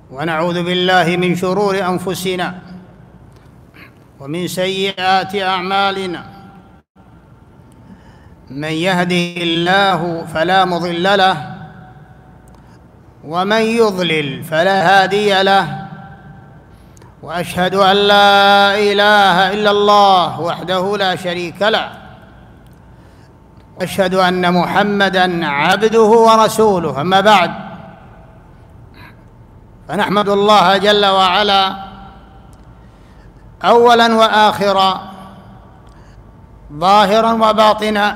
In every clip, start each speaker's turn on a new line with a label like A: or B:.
A: ونعوذ بالله من شرور أنفسنا ومن سيئات أعمالنا. من يهده الله فلا مضل له ومن يضلل فلا هادي له، وأشهد أن لا إله إلا الله وحده لا شريك له، وأشهد أن محمدًا عبده ورسوله. أما بعد، فنحمد الله جل وعلا أولاً وآخراً، ظاهراً وباطناً،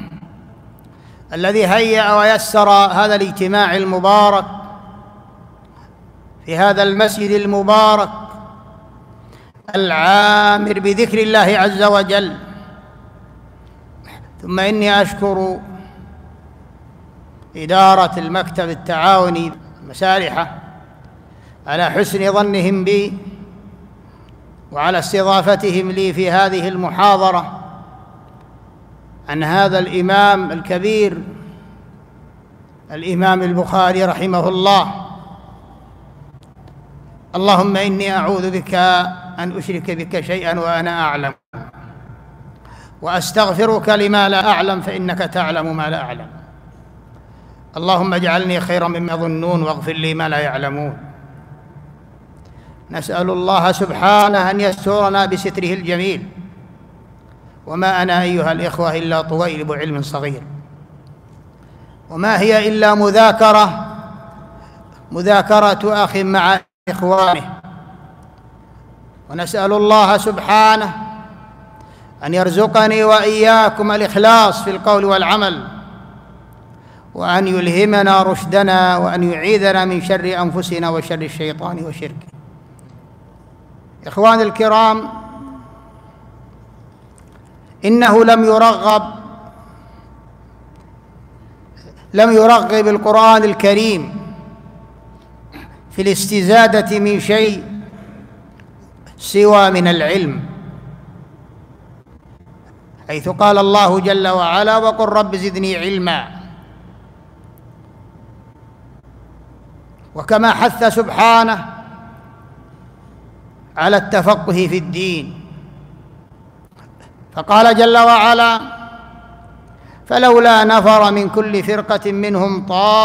A: الذي هيأ ويسر هذا الاجتماع المبارك في هذا المسجد المبارك العامر بذكر الله عز وجل. ثم إني أشكر إدارة المكتب التعاوني مسارحة على حسن ظنهم بي وعلى استضافتهم لي في هذه المحاضرة عن هذا الإمام الكبير، الإمام البخاري رحمه الله. اللهم إني أعوذ بك أن أشرك بك شيئا وأنا أعلم، وأستغفرك لما لا أعلم فإنك تعلم ما لا أعلم. اللهم اجعلني خيرا مما يظنون واغفر لي ما لا يعلمون. نسأل الله سبحانه أن يسترنا بستره الجميل، وما أنا أيها الإخوة إلا طويلب علم صغير، وما هي إلا مذاكرة أخ مع إخوانه. ونسأل الله سبحانه أن يرزقني وإياكم الإخلاص في القول والعمل، وأن يلهمنا رشدنا، وأن يعيذنا من شر أنفسنا وشر الشيطان وشركه. إخواني الكرام، إنه لم يرغب القرآن الكريم في الاستزادة من شيء سوى من العلم، حيث قال الله جل وعلا: وقل رب زدني علما. وكما حث سبحانه على التفقه في الدين، فقال جل وعلا: فلولا نفر من كل فرقة منهم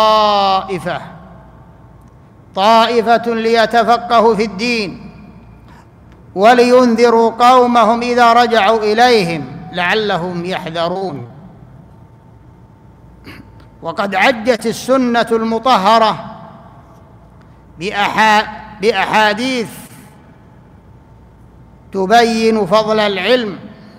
A: طائفة ليتفقهوا في الدين ولينذروا قومهم إذا رجعوا إليهم لعلهم يحذرون. وقد عجت السنة المطهرة بأحاديث تبين فضل العلم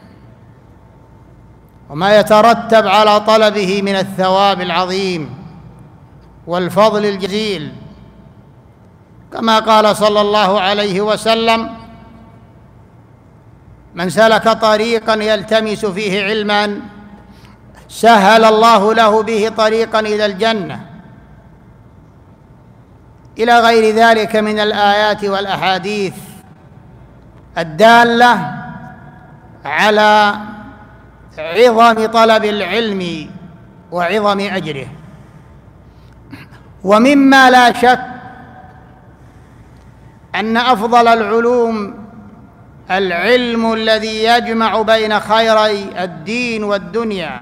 A: وما يترتب على طلبه من الثواب العظيم والفضل الجزيل، كما قال صلى الله عليه وسلم: من سلك طريقا يلتمس فيه علما سهل الله له به طريقا إلى الجنة، إلى غير ذلك من الآيات والأحاديث الدالة على عظم طلب العلم وعظم أجره. ومما لا شك أن أفضل العلوم العلم الذي يجمع بين خيري الدين والدنيا،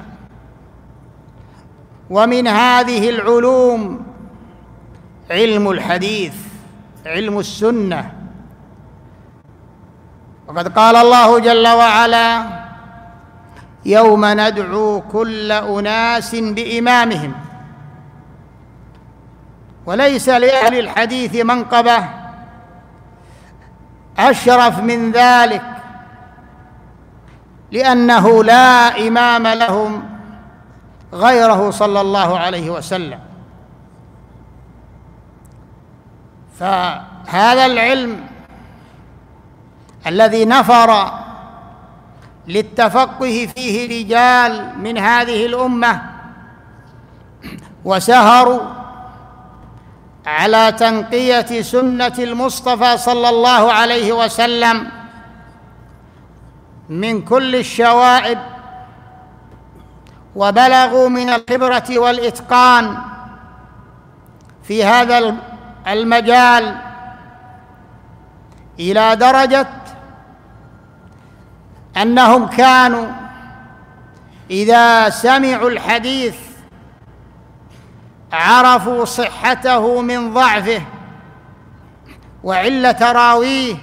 A: ومن هذه العلوم علم الحديث، علم السنة. وقد قال الله جل وعلا: يوم ندعو كل أناس بإمامهم. وليس لأهل الحديث منقبة أشرف من ذلك، لأنه لا إمام لهم غيره صلى الله عليه وسلم. فهذا العلم الذي نفر للتفقه فيه رجال من هذه الأمة وسهروا على تنقية سنة المصطفى صلى الله عليه وسلم من كل الشوائب، وبلغوا من الخبرة والإتقان في هذا المجال إلى درجة أنهم كانوا إذا سمعوا الحديث عرفوا صحته من ضعفه وعلة راويه،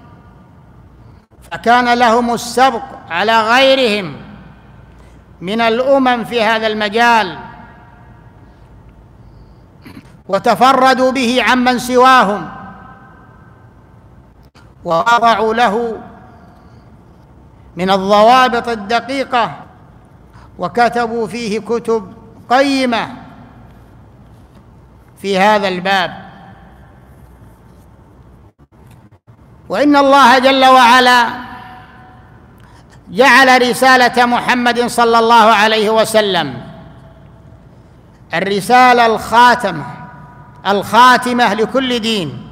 A: فكان لهم السبق على غيرهم من الأمم في هذا المجال، وتفردوا به عمن سواهم، ووضعوا له من الضوابط الدقيقة، وكتبوا فيه كتب قيمة في هذا الباب. وإن الله جل وعلا جعل رسالة محمد صلى الله عليه وسلم الرسالة الخاتمة لكل دين،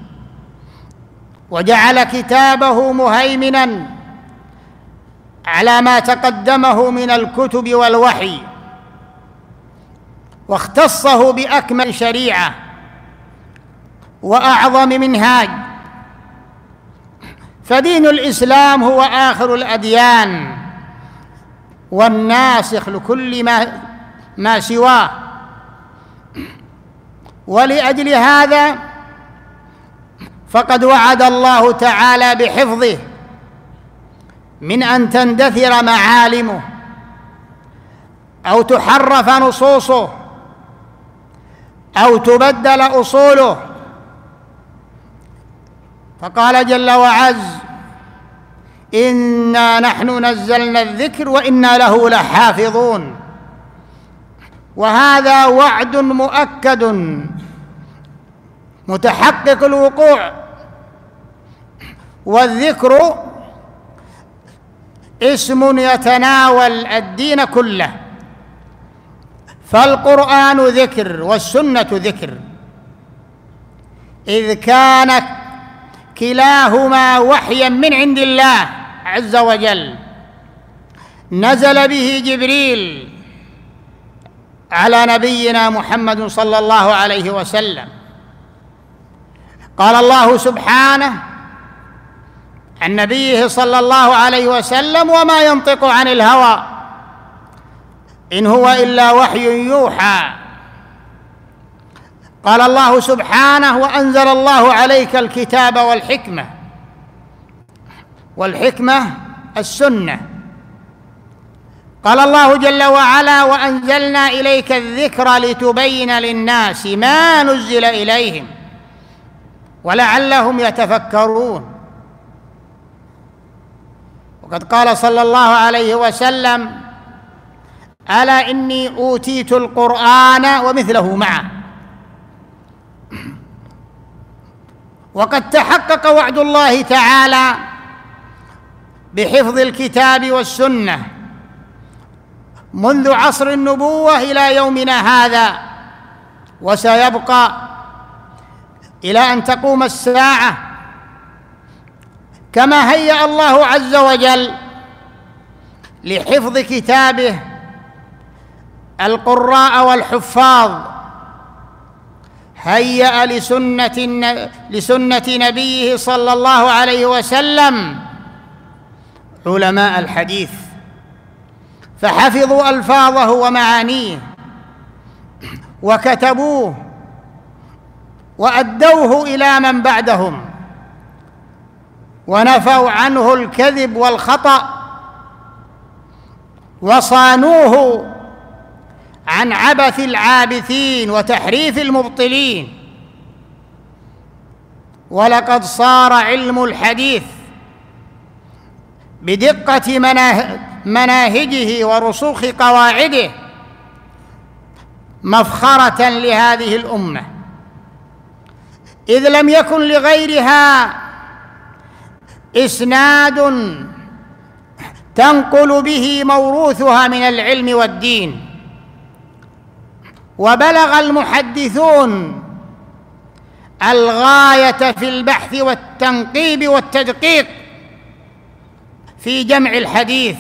A: وجعل كتابه مهيمنا على ما تقدمه من الكتب والوحي، واختصه بأكمل شريعة وأعظم منهاج، فدين الإسلام هو آخر الأديان والناسخ لكل ما سواه. ولأجل هذا فقد وعد الله تعالى بحفظه من أن تندثر معالمه أو تحرف نصوصه أو تبدل أصوله، فقال جل وعز: إنا نحن نزلنا الذكر وإنا له لحافظون. وهذا وعد مؤكد متحقق الوقوع. والذكر اسم يتناول الدين كله، فالقرآن ذكر والسنة ذكر، إذ كان كلاهما وحيا من عند الله عز وجل، نزل به جبريل على نبينا محمد صلى الله عليه وسلم. قال الله سبحانه عن نبيه صلى الله عليه وسلم: وما ينطق عن الهوى إن هو إلا وحي يوحى. قال الله سبحانه: وأنزل الله عليك الكتاب والحكمة السنة. قال الله جل وعلا: وأنزلنا إليك الذكر لتبين للناس ما نزل إليهم ولعلهم يتفكرون. وقد قال صلى الله عليه وسلم: ألا إني أوتيت القرآن ومثله معه. وقد تحقق وعد الله تعالى بحفظ الكتاب والسنة منذ عصر النبوة إلى يومنا هذا، وسيبقى إلى أن تقوم الساعة، كما هيأ الله عز وجل لحفظ كتابه القراء والحفاظ، هيأ لسنة نبيه صلى الله عليه وسلم علماء الحديث، فحفظوا ألفاظه ومعانيه وكتبوه وأدوه إلى من بعدهم، ونفوا عنه الكذب والخطأ، وصانوه عن عبث العابثين وتحريف المبطلين. ولقد صار علم الحديث بدقة مناهجه ورسوخ قواعده مفخرة لهذه الأمة، إذ لم يكن لغيرها إسناد تنقل به موروثها من العلم والدين. وبلغ المحدثون الغاية في البحث والتنقيب والتدقيق في جمع الحديث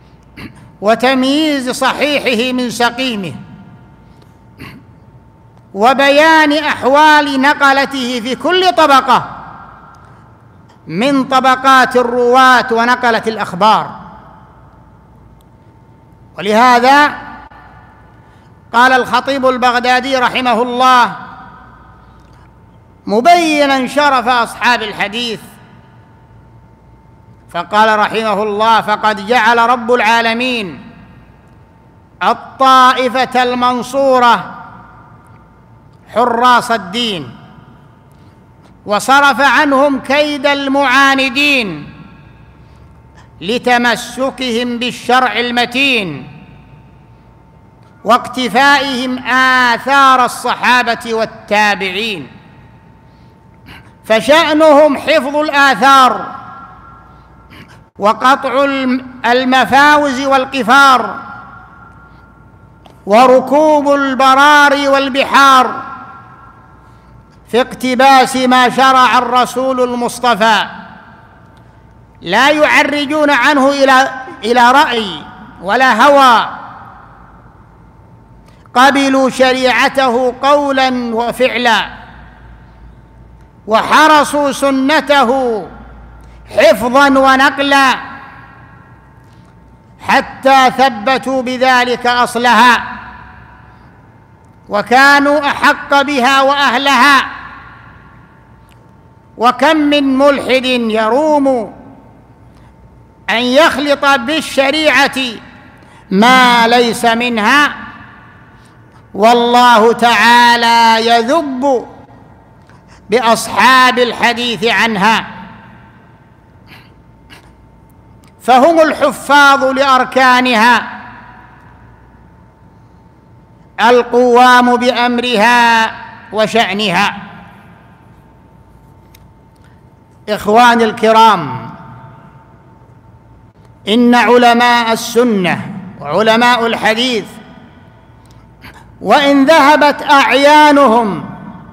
A: وتمييز صحيحه من سقيمه. وبيان أحوال نقلته في كل طبقة من طبقات الرواة ونقلة الأخبار. ولهذا قال الخطيب البغدادي رحمه الله مبينا شرف أصحاب الحديث، فقال رحمه الله: فقد جعل رب العالمين الطائفة المنصورة حراس الدين، وصرف عنهم كيد المعاندين لتمسكهم بالشرع المتين واقتفائهم آثار الصحابة والتابعين، فشأنهم حفظ الآثار وقطع المفاوز والقفار وركوب البراري والبحار في اقتباس ما شرع الرسول المصطفى، لا يعرجون عنه إلى رأي ولا هوى، قبلوا شريعته قولا وفعلا وحرصوا سنته حفظا ونقلا حتى ثبتوا بذلك أصلها، وكانوا أحق بها وأهلها. وكم من ملحد يروم أن يخلط بالشريعة ما ليس منها، والله تعالى يذب بأصحاب الحديث عنها، فهم الحفاظ لأركانها القوام بأمرها وشأنها. إخواني الكرام، إن علماء السنة وعلماء الحديث وإن ذهبت أعيانهم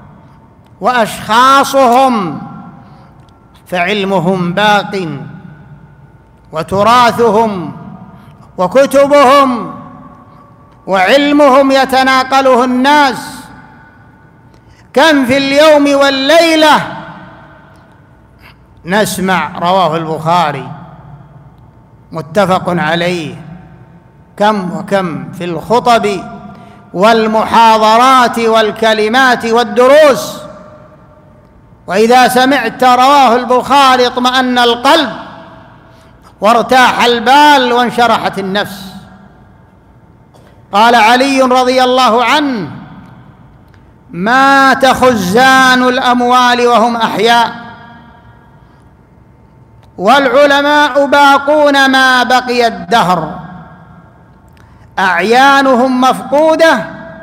A: وأشخاصهم فعلمهم باق، وتراثهم وكتبهم وعلمهم يتناقله الناس. كم في اليوم والليلة نسمع رواه البخاري متفق عليه، كم وكم في الخطب والمحاضرات والكلمات والدروس، وإذا سمعت رواه البخاري اطمأن القلب وارتاح البال وانشرحت النفس. قال علي رضي الله عنه: مات خزان الأموال وهم أحياء، والعلماء باقون ما بقي الدهر، أعيانهم مفقودة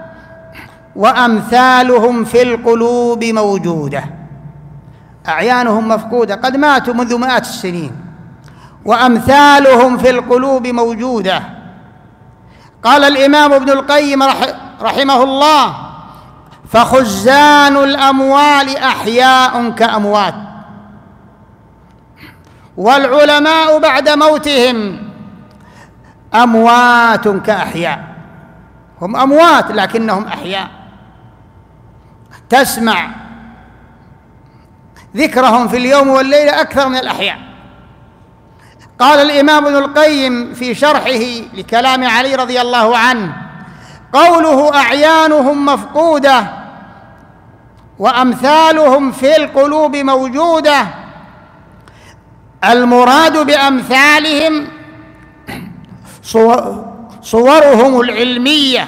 A: وأمثالهم في القلوب موجودة. أعيانهم مفقودة، قد ماتوا منذ مئات السنين، وأمثالهم في القلوب موجودة. قال الإمام ابن القيم رحمه الله: فخزان الأموال أحياء كأموات، والعلماء بعد موتهم أموات كأحياء. هم أموات لكنهم أحياء، تسمع ذكرهم في اليوم والليلة أكثر من الأحياء. قال الإمام ابن القيم في شرحه لكلام علي رضي الله عنه: قوله أعيانهم مفقودة وأمثالهم في القلوب موجودة، المراد بأمثالهم صورهم العلمية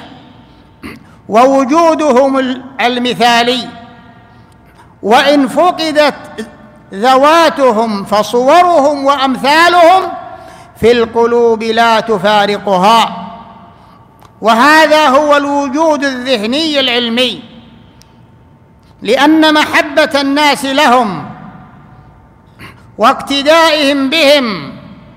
A: ووجودهم المثالي، وإن فقدت ذواتهم فصورهم وأمثالهم في القلوب لا تفارقها. وهذا هو الوجود الذهني العلمي، لأن محبة الناس لهم واقتدائهم بهم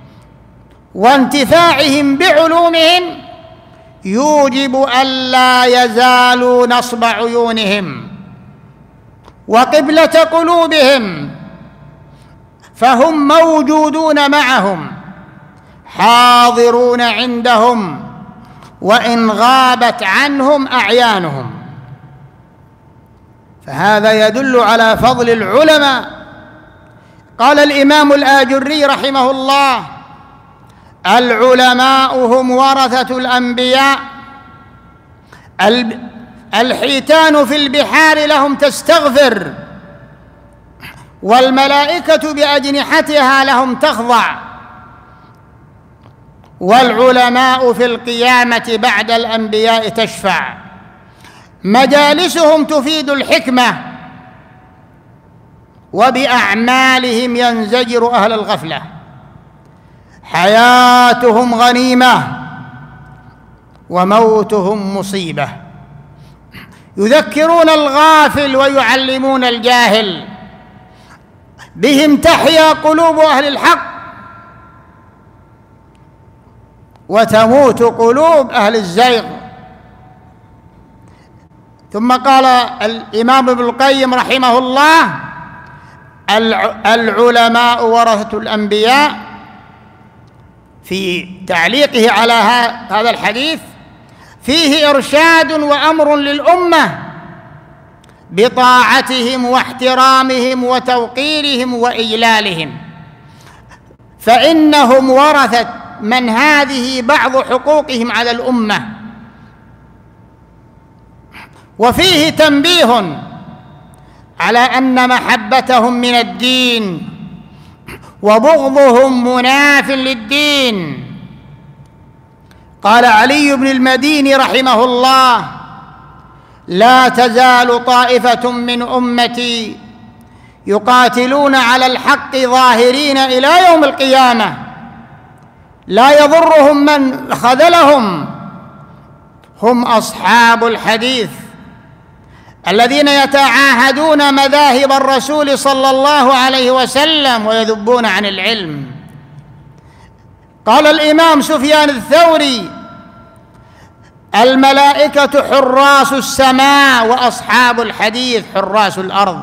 A: وانتفاعهم بعلومهم يوجب ألا يزالوا نصب عيونهم وقبلة قلوبهم، فهم موجودون معهم حاضرون عندهم وإن غابت عنهم أعيانهم. فهذا يدل على فضل العلماء. قال الإمام الآجري رحمه الله: العلماء هم ورثة الأنبياء، الحيتان في البحار لهم تستغفر، والملائكة بأجنحتها لهم تخضع، والعلماء في القيامة بعد الأنبياء تشفع، مجالسهم تفيد الحكمة، وبأعمالهم ينزجر أهل الغفلة، حياتهم غنيمة وموتهم مصيبة، يذكرون الغافل ويعلمون الجاهل، بهم تحيا قلوب أهل الحق وتموت قلوب أهل الزيغ. ثم قال الإمام ابن القيم رحمه الله: العلماء ورثة الأنبياء، في تعليقه على هذا الحديث فيه إرشاد وأمر للأمة بطاعتهم واحترامهم وتوقيرهم وإجلالهم، فإنهم ورثة من هذه بعض حقوقهم على الأمة. وفيه تنبيه على أن محبتهم من الدين وبغضهم مناف للدين. قال علي بن المديني رحمه الله: لا تزال طائفة من أمتي يقاتلون على الحق ظاهرين إلى يوم القيامة، لا يضرهم من خذلهم، هم أصحاب الحديث الذين يتعاهدون مذاهب الرسول صلى الله عليه وسلم ويذبون عن العلم. قال الإمام سفيان الثوري: الملائكة حراس السماء وأصحاب الحديث حراس الأرض.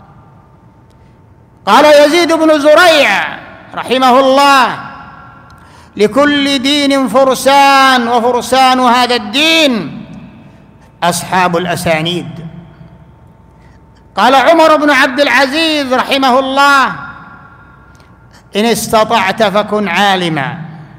A: قال يزيد بن زريع رحمه الله: لكل دين فرسان، وفرسان هذا الدين أصحاب الأسانيد. قال عمر بن عبد العزيز رحمه الله: إن استطعت فكن عالما،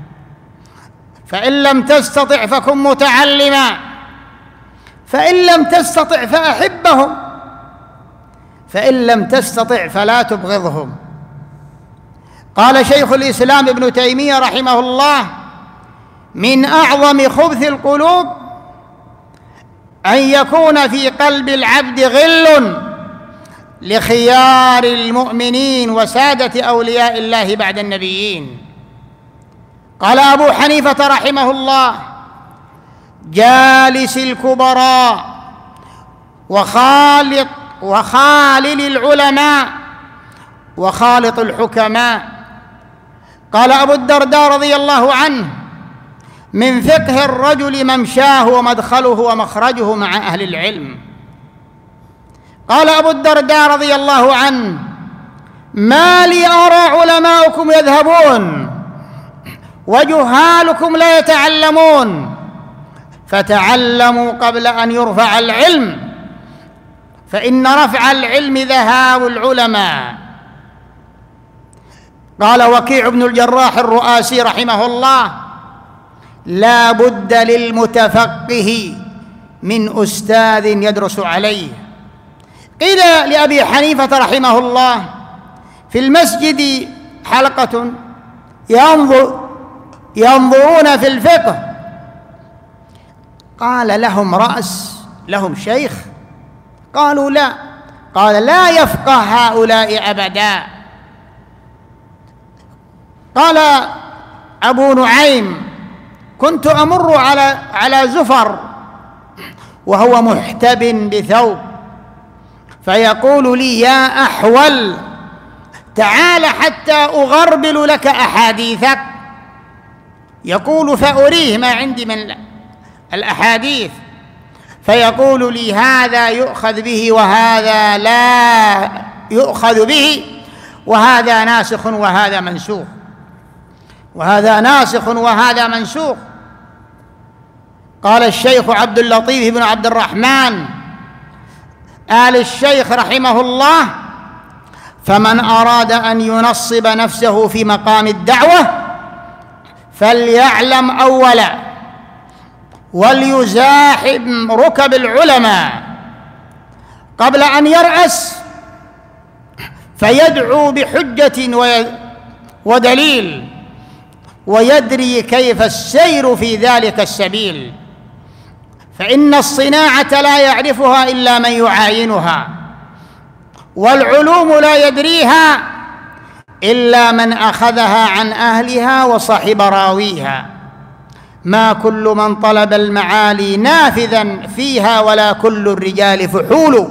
A: فإن لم تستطع فكن متعلما، فإن لم تستطع فأحبهم، فإن لم تستطع فلا تبغضهم. قال شيخ الإسلام ابن تيمية رحمه الله: من أعظم خبث القلوب أن يكون في قلب العبد غل لخيار المؤمنين وسادة أولياء الله بعد النبيين. قال أبو حنيفة رحمه الله: جالس الكبراء وخالل العلماء وخالط الحكماء. قال أبو الدرداء رضي الله عنه: من فقه الرجل ممشاه ومدخله ومخرجه مع أهل العلم. قال أبو الدرداء رضي الله عنه: ما لي أرى علماؤكم يذهبون وجهالكم لا يتعلمون، فتعلموا قبل أن يرفع العلم، فإن رفع العلم ذهاب العلماء. قال وكيع بن الجراح الرؤاسي رحمه الله: لا بد للمتفقه من أستاذ يدرس عليه. قيل لأبي حنيفة رحمه الله: في المسجد حلقة ينظرون في الفقه، قال لهم رأس، لهم شيخ؟ قالوا لا. قال لا يفقه هؤلاء أبدا. قال أبو نعيم: كنت أمر على زفر وهو محتب بثوب، فيقول لي: يا أحول، تعال حتى أغربل لك أحاديثك. يقول: فأريه ما عندي من الأحاديث، فيقول لي: هذا يؤخذ به وهذا لا يؤخذ به، وهذا ناسخ وهذا منسوخ، وهذا ناسخ وهذا منسوخ. قال الشيخ عبد اللطيف بن عبد الرحمن آل الشيخ رحمه الله: فمن أراد أن ينصب نفسه في مقام الدعوة فليعلم أولا وليزاحم ركب العلماء قبل أن يرأس فيدعو بحجة ودليل ويدري كيف السير في ذلك السبيل، فإن الصناعة لا يعرفها إلا من يعاينها، والعلوم لا يدريها إلا من أخذها عن أهلها وصحب راويها. ما كل من طلب المعالي نافذا فيها ولا كل الرجال فحول.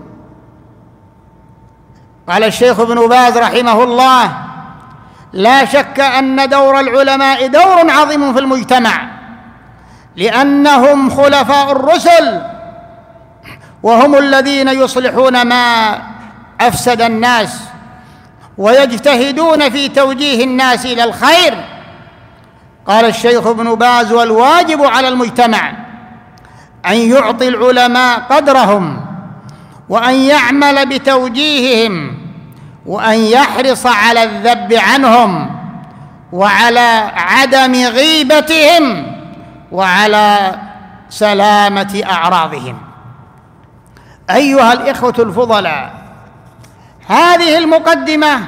A: قال الشيخ ابن باز رحمه الله: لا شك أن دور العلماء دور عظيم في المجتمع، لأنهم خلفاء الرسل، وهم الذين يصلحون ما أفسد الناس ويجتهدون في توجيه الناس إلى الخير. قال الشيخ ابن باز: والواجب على المجتمع أن يعطي العلماء قدرهم، وأن يعمل بتوجيههم، وأن يحرص على الذب عنهم، وعلى عدم غيبتهم، وعلى سلامة أعراضهم. أيها الإخوة الفضلاء، هذه المقدمة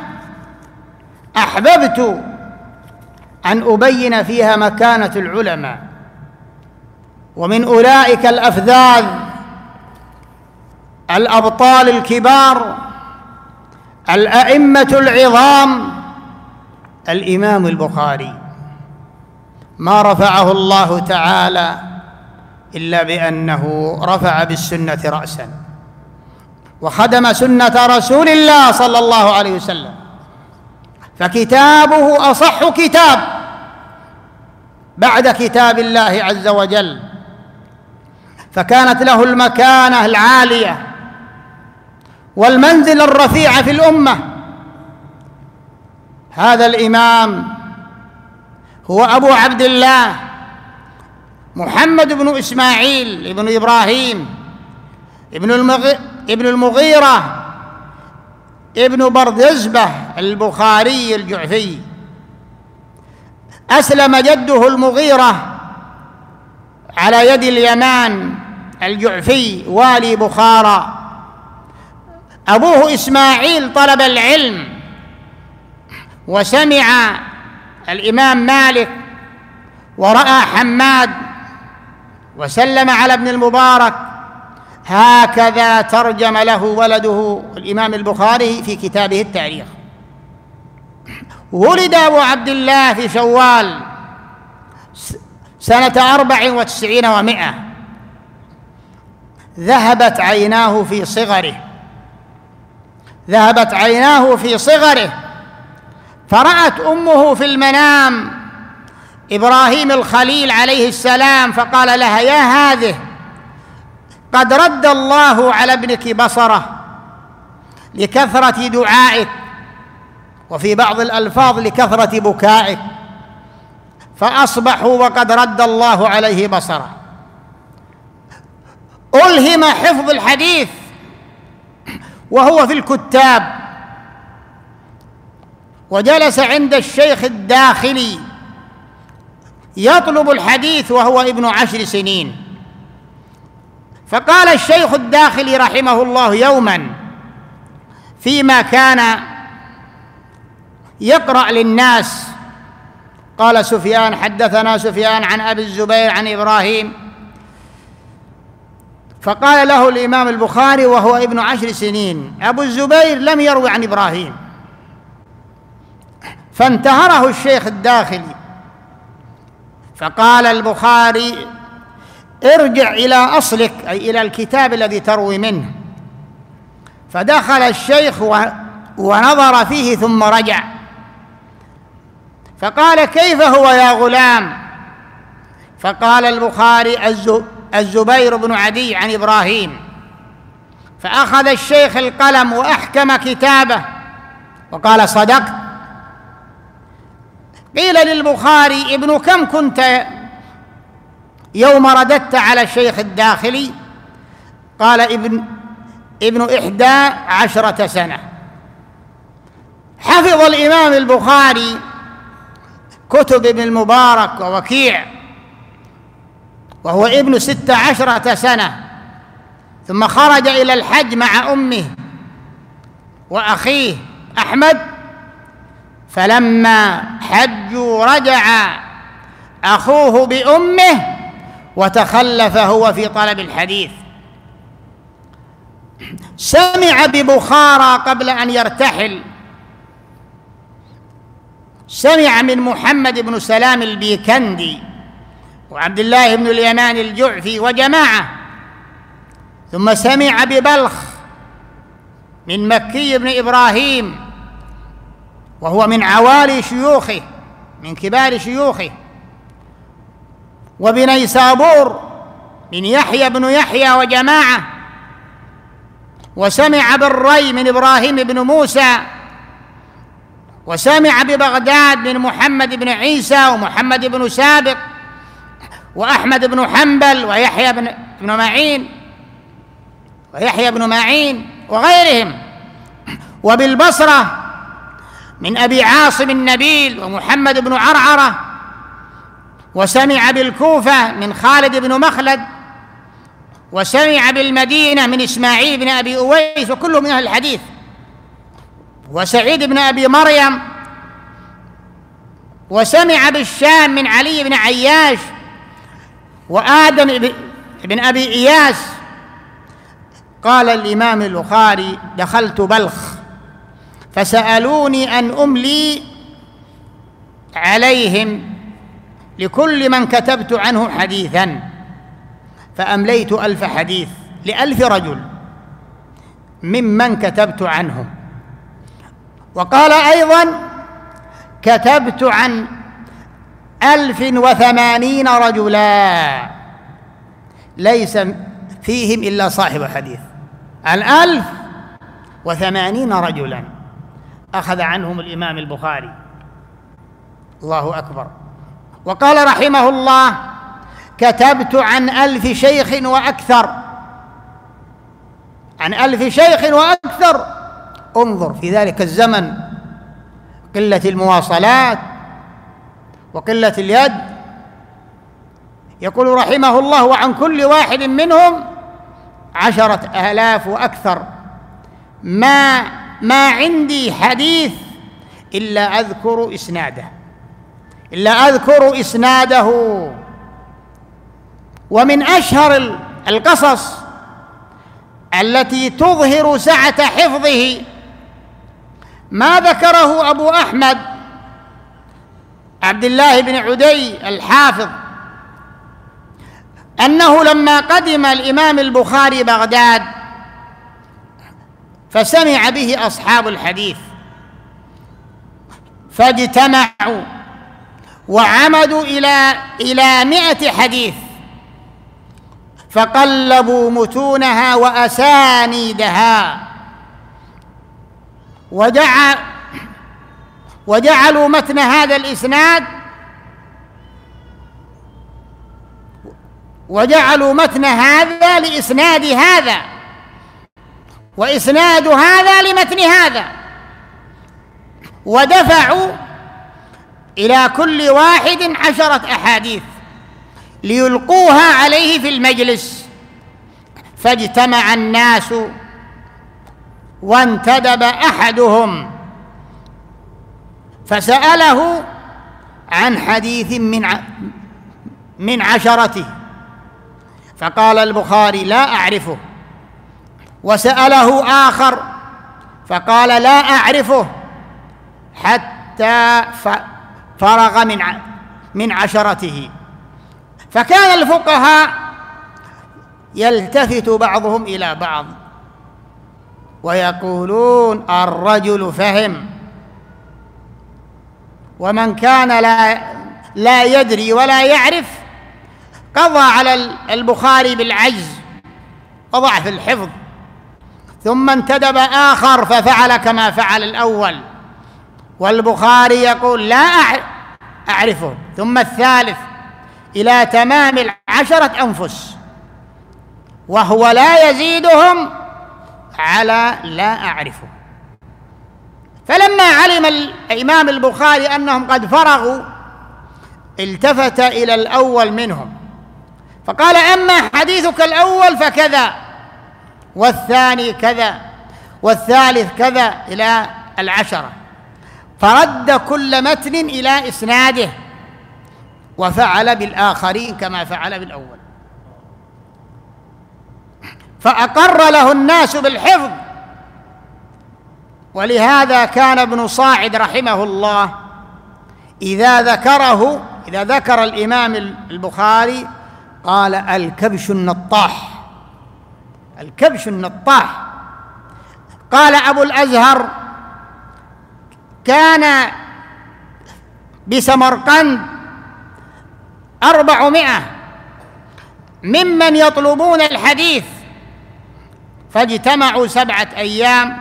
A: أحببت أن أبين فيها مكانة العلماء، ومن أولئك الأفذاذ الأبطال الكبار الأئمة العظام الإمام البخاري، ما رفعه الله تعالى إلا بأنه رفع بالسنة رأسا وخدم سنة رسول الله صلى الله عليه وسلم، فكتابه أصح كتاب بعد كتاب الله عز وجل، فكانت له المكانة العالية والمنزل الرفيع في الأمة. هذا الإمام هو أبو عبد الله محمد بن إسماعيل بن إبراهيم ابن المغيرة ابن بردزبة البخاري الجعفي. أسلم جده المغيرة على يد اليمان الجعفي والي بخارى. أبوه إسماعيل طلب العلم وسمع الإمام مالك ورأى حماد وسلم على ابن المبارك. هكذا ترجم له ولده الإمام البخاري في كتابه التاريخ. ولد أبو عبد الله في شوال سنة 94 و100. ذهبت عيناه في صغره فرأت أمه في المنام إبراهيم الخليل عليه السلام، فقال لها: يا هذه، قد رد الله على ابنك بصره لكثرة دعائك، وفي بعض الألفاظ لكثرة بكائك، فأصبحوا وقد رد الله عليه بصره. ألهم حفظ الحديث وهو في الكتاب، وجلس عند الشيخ الداخلي يطلب الحديث وهو ابن 10 سنين. فقال الشيخ الداخلي رحمه الله يوما فيما كان يقرأ للناس، قال سفيان: حدثنا سفيان عن أبي الزبير عن إبراهيم. فقال له الإمام البخاري وهو ابن 10 سنين: أبو الزبير لم يروي عن إبراهيم. فانتهره الشيخ الداخلي، فقال البخاري: ارجع إلى أصلك، أي إلى الكتاب الذي تروي منه. فدخل الشيخ ونظر فيه ثم رجع، فقال: كيف هو يا غلام؟ فقال البخاري: الزبير بن عدي عن إبراهيم. فأخذ الشيخ القلم وأحكم كتابه وقال: صدقت. قيل للبخاري: ابن كم كنت يوم رددت على الشيخ الداخلي؟ قال: ابن 11 سنة. حفظ الإمام البخاري كتب ابن المبارك ووكيع وهو ابن 16 سنة، ثم خرج إلى الحج مع أمه وأخيه أحمد، فلما حجوا رجع أخوه بأمه وتخلف هو في طلب الحديث. سمع ببخارى قبل أن يرتحل، سمع من محمد بن سلام البيكندي وعبد الله بن اليمان الجعفي وجماعة، ثم سمع ببلخ من مكي بن إبراهيم وهو من عوالي شيوخه، من كبار شيوخه، وبنيسابور من يحيى بن يحيى وجماعة، وسمع بالري من إبراهيم بن موسى، وسمع ببغداد من محمد بن عيسى ومحمد بن سابق وأحمد بن حنبل ويحيى بن معين وغيرهم، وبالبصرة من أبي عاصم النبيل ومحمد بن عرعرة، وسمع بالكوفة من خالد بن مخلد، وسمع بالمدينة من إسماعيل بن أبي أويس، وكلهم من أهل الحديث، وسعيد بن أبي مريم، وسمع بالشام من علي بن عياش وآدم بن أبي إياس. قال الإمام البخاري: دخلت بلخ فسألوني أن أملي عليهم لكل من كتبت عنه حديثا، فأمليت 1000 حديث ل1000 رجل ممن كتبت عنهم. وقال أيضا: كتبت عن 1080 رجلا ليس فيهم إلا صاحب حديث. عن 1080 رجلا أخذ عنهم الإمام البخاري. الله أكبر. وقال رحمه الله: كتبت عن 1000 شيخ وأكثر. عن 1000 شيخ وأكثر. انظر في ذلك الزمن قلة المواصلات وقلة اليد. يقول رحمه الله: وعن كل واحد منهم 10,000 وأكثر، ما عندي حديث إلا أذكر إسناده. ومن أشهر القصص التي تظهر سعة حفظه ما ذكره أبو أحمد عبد الله بن عدي الحافظ، أنه لما قدم الإمام البخاري بغداد فسمع به أصحاب الحديث فاجتمعوا وعمدوا إلى 100 حديث، فقلبوا متونها وأسانيدها، وجعلوا متن هذا الإسناد وجعلوا متن هذا لإسناد هذا، وإسناد هذا لمتن هذا، ودفعوا إلى كل واحد 10 أحاديث ليلقوها عليه في المجلس. فاجتمع الناس وانتدب أحدهم فسأله عن حديث من 10، فقال البخاري: لا أعرفه. وسأله آخر فقال: لا أعرفه، حتى فرغ من 10. فكان الفقهاء يلتفت بعضهم إلى بعض ويقولون: الرجل فهم. ومن كان لا يدري ولا يعرف قضى على البخاري بالعجز وضعف الحفظ، ثم انتدب آخر ففعل كما فعل الأول، والبخاري يقول: لا أعرفه، ثم الثالث، إلى تمام 10 أنفس، وهو لا يزيدهم على لا أعرفه. فلما علم الإمام البخاري أنهم قد فرغوا التفت إلى الأول منهم فقال: أما حديثك الأول فكذا، والثاني كذا، والثالث كذا، إلى 10. فرد كل متن إلى إسناده، وفعل بالآخرين كما فعل بالأول، فأقر له الناس بالحفظ. ولهذا كان ابن صاعد رحمه الله إذا ذكر الإمام البخاري قال: الكبش النطاح، الكبش النطاح. قال أبو الأزهر: كان بسمرقند 400 ممن يطلبون الحديث، فاجتمعوا 7 أيام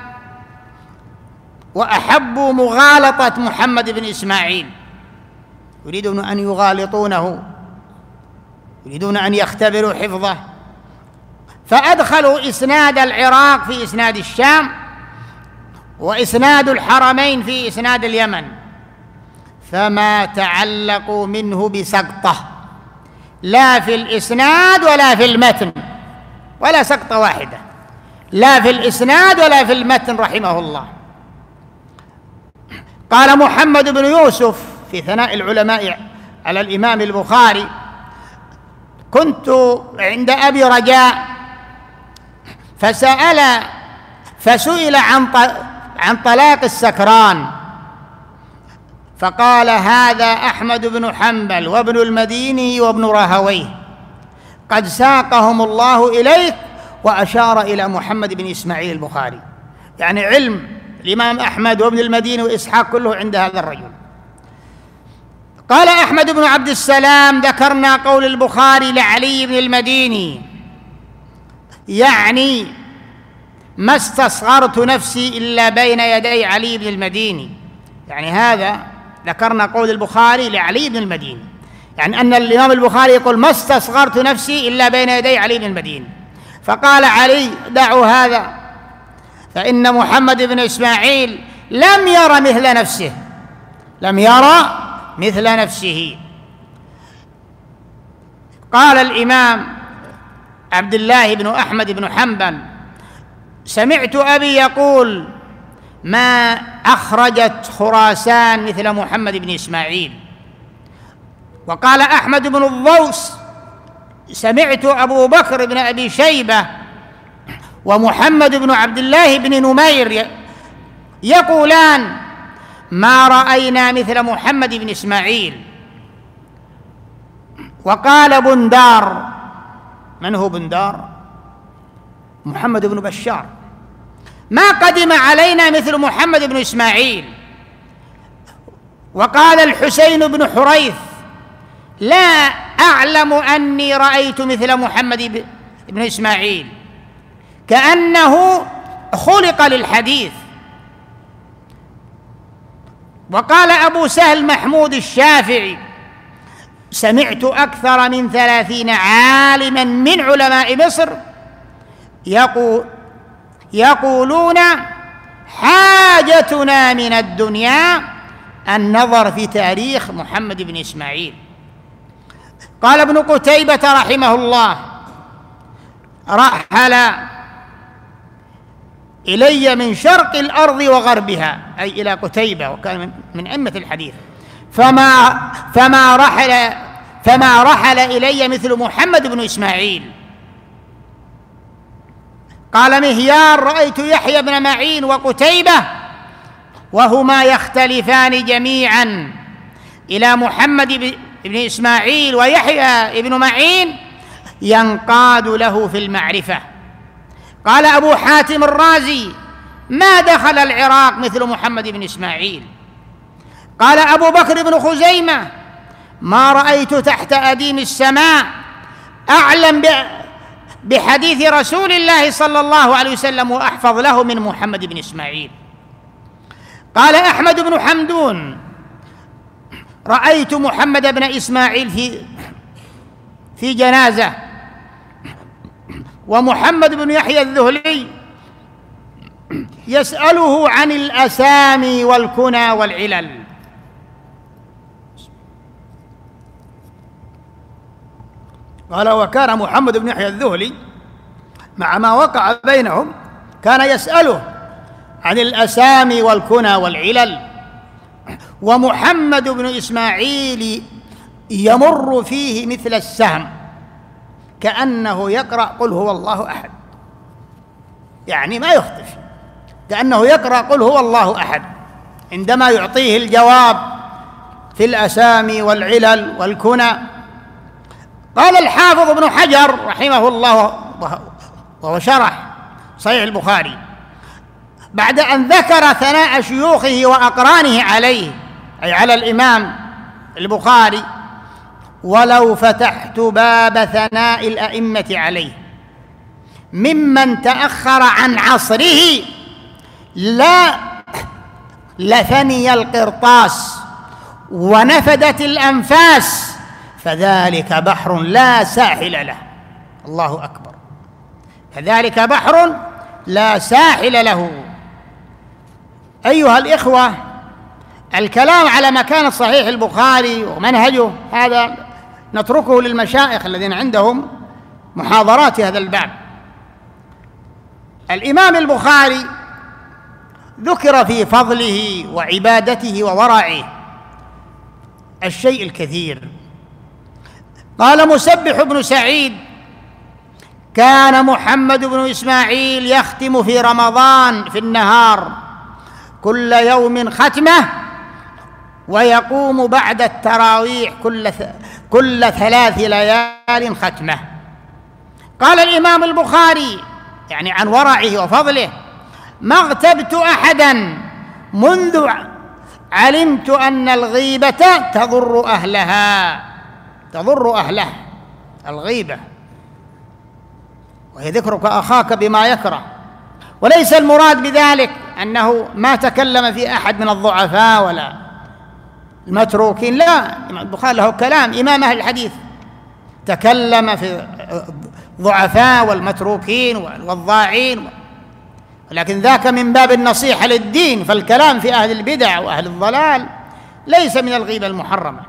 A: وأحبوا مغالطة محمد بن إسماعيل، يريدون أن يغالطونه، يريدون أن يختبروا حفظه، فأدخلوا إسناد العراق في إسناد الشام، وإسناد الحرمين في إسناد اليمن، فما تعلقوا منه بسقطة، لا في الإسناد ولا في المتن، ولا سقطة واحدة، لا في الإسناد ولا في المتن رحمه الله. قال محمد بن يوسف في ثناء العلماء على الإمام البخاري: كنت عند أبي رجاء فسئل عن طلاق السكران، فقال: هذا أحمد بن حنبل وابن المديني وابن راهويه، قد ساقهم الله إليك، وأشار إلى محمد بن إسماعيل البخاري، يعني علم الإمام أحمد وابن المديني وإسحاق كله عند هذا الرجل. قال أحمد بن عبد السلام: ذكرنا قول البخاري لعلي بن المديني، يعني ما استصغرت نفسي إلا بين يدي علي بن المديني، يعني هذا ذكرنا قول البخاري لعلي بن المديني، يعني أن الإمام البخاري يقول: ما استصغرت نفسي إلا بين يدي علي بن المديني. فقال علي: دعوا هذا، فإن محمد بن إسماعيل لم ير مثل نفسه، لم يرى مثل نفسه. قال الإمام عبد الله بن أحمد بن حنبل: سمعت أبي يقول: ما أخرجت خراسان مثل محمد بن إسماعيل. وقال أحمد بن الضوس: سمعت أبو بكر بن أبي شيبة ومحمد بن عبد الله بن نمير يقولان: ما رأينا مثل محمد بن إسماعيل. وقال بندار، من هو بندار؟ محمد بن بشار: ما قدم علينا مثل محمد بن إسماعيل. وقال الحسين بن حريث: لا أعلم أني رأيت مثل محمد بن إسماعيل، كأنه خلق للحديث. وقال أبو سهل محمود الشافعي: سمعت أكثر من 30 عالما من علماء مصر يقولون: حاجتنا من الدنيا النظر في تاريخ محمد بن إسماعيل. قال ابن قتيبة رحمه الله: رحل إلي من شرق الأرض وغربها، أي إلى قتيبة، وكان من أئمة الحديث، فما رحل إلي مثل محمد بن إسماعيل. قال مهيار: رأيت يحيى بن معين وقتيبة وهما يختلفان جميعا إلى محمد بن إسماعيل، ويحيى بن معين ينقاد له في المعرفة. قال أبو حاتم الرازي: ما دخل العراق مثل محمد بن إسماعيل. قال أبو بكر بن خزيمة: ما رأيت تحت أديم السماء أعلم بحديث رسول الله صلى الله عليه وسلم وأحفظ له من محمد بن إسماعيل. قال أحمد بن حمدون: رأيت محمد بن إسماعيل في جنازة، ومحمد بن يحيى الذهلي يسأله عن الأسامي والكنى والعلل. قال: وكان محمد بن يحيى الذهلي مع ما وقع بينهم كان يسأله عن الأسامي والكنى والعلل، ومحمد بن إسماعيل يمر فيه مثل السهم كأنه يقرأ قل هو الله أحد، يعني ما يخطئ، كأنه يقرأ قل هو الله أحد عندما يعطيه الجواب في الأسامي والعلل والكنى. قال الحافظ ابن حجر رحمه الله وهو شرح صحيح البخاري بعد أن ذكر ثناء شيوخه وأقرانه عليه، أي على الإمام البخاري: ولو فتحت باب ثناء الأئمة عليه ممن تأخر عن عصره لا لثني القرطاس ونفدت الأنفاس، فذلك بحر لا ساحل له. الله أكبر، فذلك بحر لا ساحل له. أيها الإخوة، الكلام على مكانة صحيح البخاري ومنهجه هذا نتركه للمشايخ الذين عندهم محاضرات في هذا الباب. الإمام البخاري ذكر في فضله وعبادته وورعه الشيء الكثير. قال مسبح بن سعيد: كان محمد بن إسماعيل يختم في رمضان في النهار كل يوم ختمة، ويقوم بعد التراويح كل 3 ليال ختمة. قال الإمام البخاري يعني عن ورعه وفضله: ما اغتبت أحدا منذ علمت أن الغيبة تضر أهلها. الغيبة وهي ذكرك أخاك بما يكره، وليس المراد بذلك أنه ما تكلم في أحد من الضعفاء ولا المتروكين، لا، البخاري له كلام، إمام أهل الحديث تكلم في الضعفاء والمتروكين والضاعين، ولكن ذاك من باب النصيحة للدين، فالكلام في أهل البدع وأهل الضلال ليس من الغيبة المحرمة.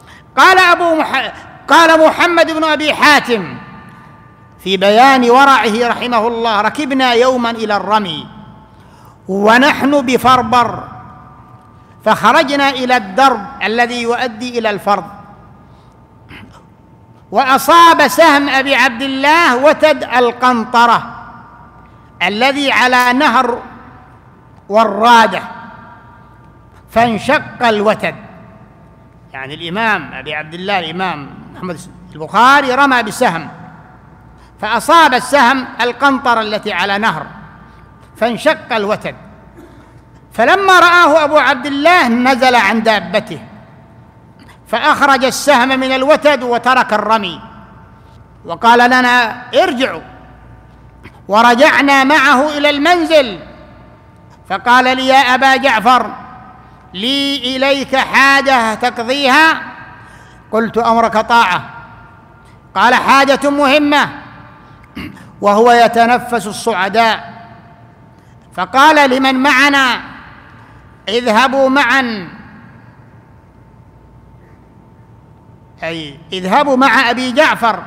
A: قال محمد بن أبي حاتم في بيان ورعه رحمه الله: ركبنا يوما إلى الرمي ونحن بفربر، فخرجنا إلى الدرب الذي يؤدي إلى الفرض، وأصاب سهم أبي عبد الله وتد القنطرة الذي على نهر والرادة، فانشق الوتد. يعني الإمام أبي عبد الله الإمام محمد البخاري رمى بسهم، فأصاب السهم القنطرة التي على نهر فانشق الوتد، فلما رآه أبو عبد الله نزل عن دابته فأخرج السهم من الوتد وترك الرمي، وقال لنا: ارجعوا. ورجعنا معه إلى المنزل، فقال لي: يا أبا جعفر، لي إليك حاجة تقضيها؟ قلت: أمرك طاعة. قال: حاجة مهمة. وهو يتنفس الصعداء، فقال لمن معنا: اذهبوا معا، أي اذهبوا مع أبي جعفر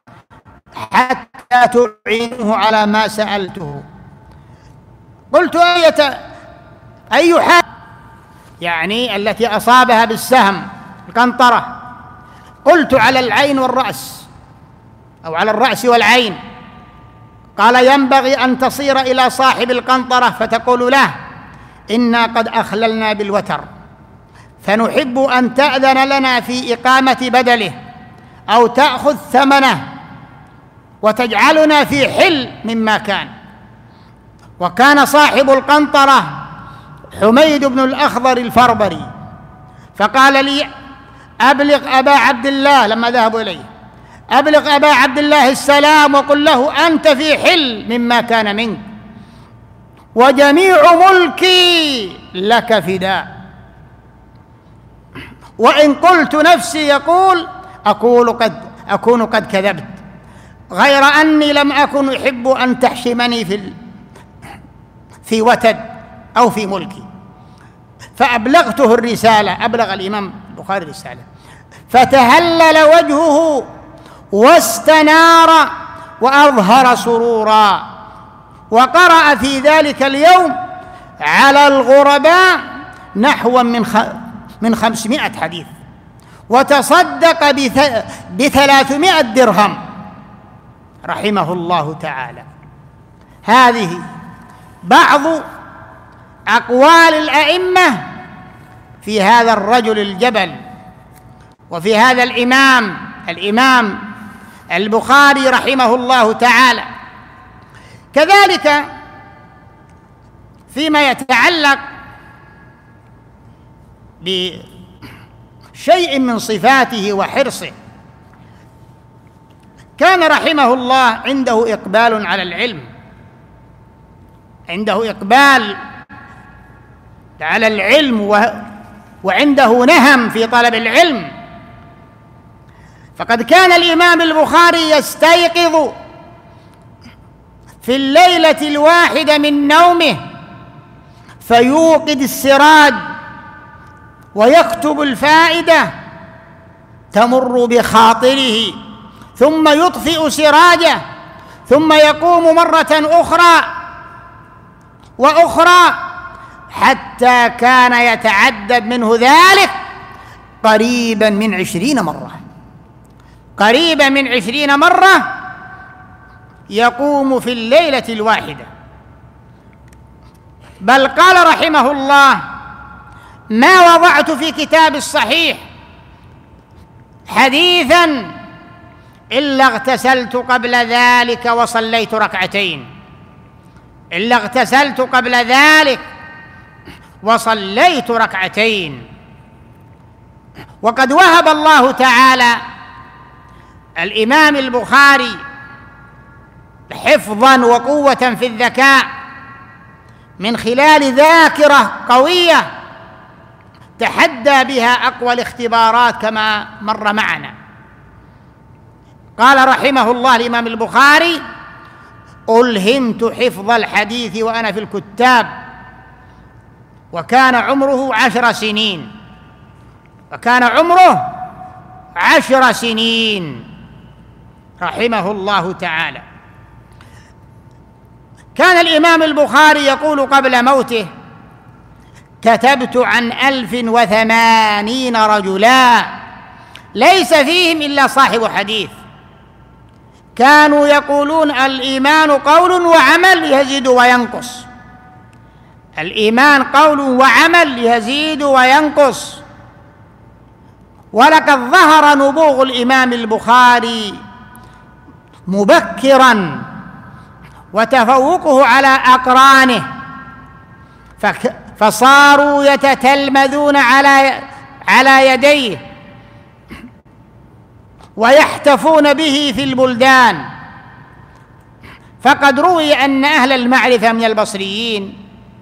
A: حتى تعينه على ما سألته. قلت: أي حاجة؟ يعني التي أصابها بالسهم القنطرة. قلت: على العين والرأس، أو على الرأس والعين. قال: ينبغي أن تصير إلى صاحب القنطرة فتقول له: إنا قد أخللنا بالوتر، فنحب أن تأذن لنا في إقامة بدله، أو تأخذ ثمنه وتجعلنا في حل مما كان. وكان صاحب القنطرة حميد بن الأخضر الفربري، فقال لي: أبلغ أبا عبد الله، لما ذهبوا إليه: أبلغ أبا عبد الله السلام وقل له أنت في حل مما كان منك، وجميع ملكي لك فداء. وإن قلت نفسي يقول أكون قد كذبت، غير أني لم أكن أحب أن تحشمني في وتد أو في ملكي، فأبلغته الرسالة، أبلغ الإمام البخاري الرسالة، فتهلل وجهه واستنار وأظهر سرورا، وقرأ في ذلك اليوم على الغرباء نحو من 500 حديث، وتصدق ب300 درهم رحمه الله تعالى. هذه بعض أقوال الأئمة في هذا الرجل الجبل وفي هذا الإمام البخاري رحمه الله تعالى. كذلك فيما يتعلق بشيء من صفاته وحرصه، كان رحمه الله عنده إقبال على العلم، عنده إقبال على العلم وعنده نهم في طلب العلم. فقد كان الإمام البخاري يستيقظ في الليلة الواحدة من نومه فيوقد السراج ويكتب الفائدة تمر بخاطره، ثم يطفئ سراجه، ثم يقوم مرة أخرى وأخرى، حتى كان يتعدد منه ذلك قريبا من 20 مرة، قريبا من 20 مرة يقوم في الليلة الواحدة. بل قال رحمه الله: ما وضعت في كتاب الصحيح حديثا إلا اغتسلت قبل ذلك وصليت ركعتين، إلا اغتسلت قبل ذلك وصليت ركعتين. وقد وهب الله تعالى الإمام البخاري حفظا وقوة في الذكاء من خلال ذاكرة قوية تحدى بها أقوى الاختبارات كما مر معنا. قال رحمه الله الإمام البخاري: ألهمت حفظ الحديث وأنا في الكتاب، وكان عمره 10 سنين، وكان عمره 10 سنين رحمه الله تعالى. كان الإمام البخاري يقول قبل موته: كتبت عن 1080 رجلا ليس فيهم إلا صاحب حديث، كانوا يقولون الإيمان قول وعمل يزيد وينقص، الإيمان قول وعمل يزيد وينقص. ولقد ظهر نبوغ الإمام البخاري مبكراً وتفوقه على أقرانه، فصاروا يتتلمذون على يديه ويحتفون به في البلدان. فقد روي أن أهل المعرفة من البصريين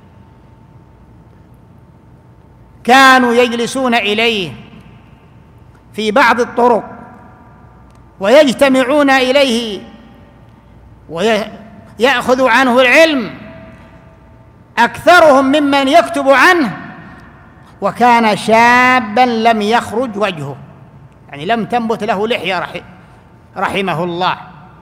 A: كانوا يجلسون إليه في بعض الطرق ويجتمعون إليه ويأخذ عنه العلم أكثرهم ممن يكتب عنه، وكان شابا لم يخرج وجهه، يعني لم تنبت له لحية رحمه الله.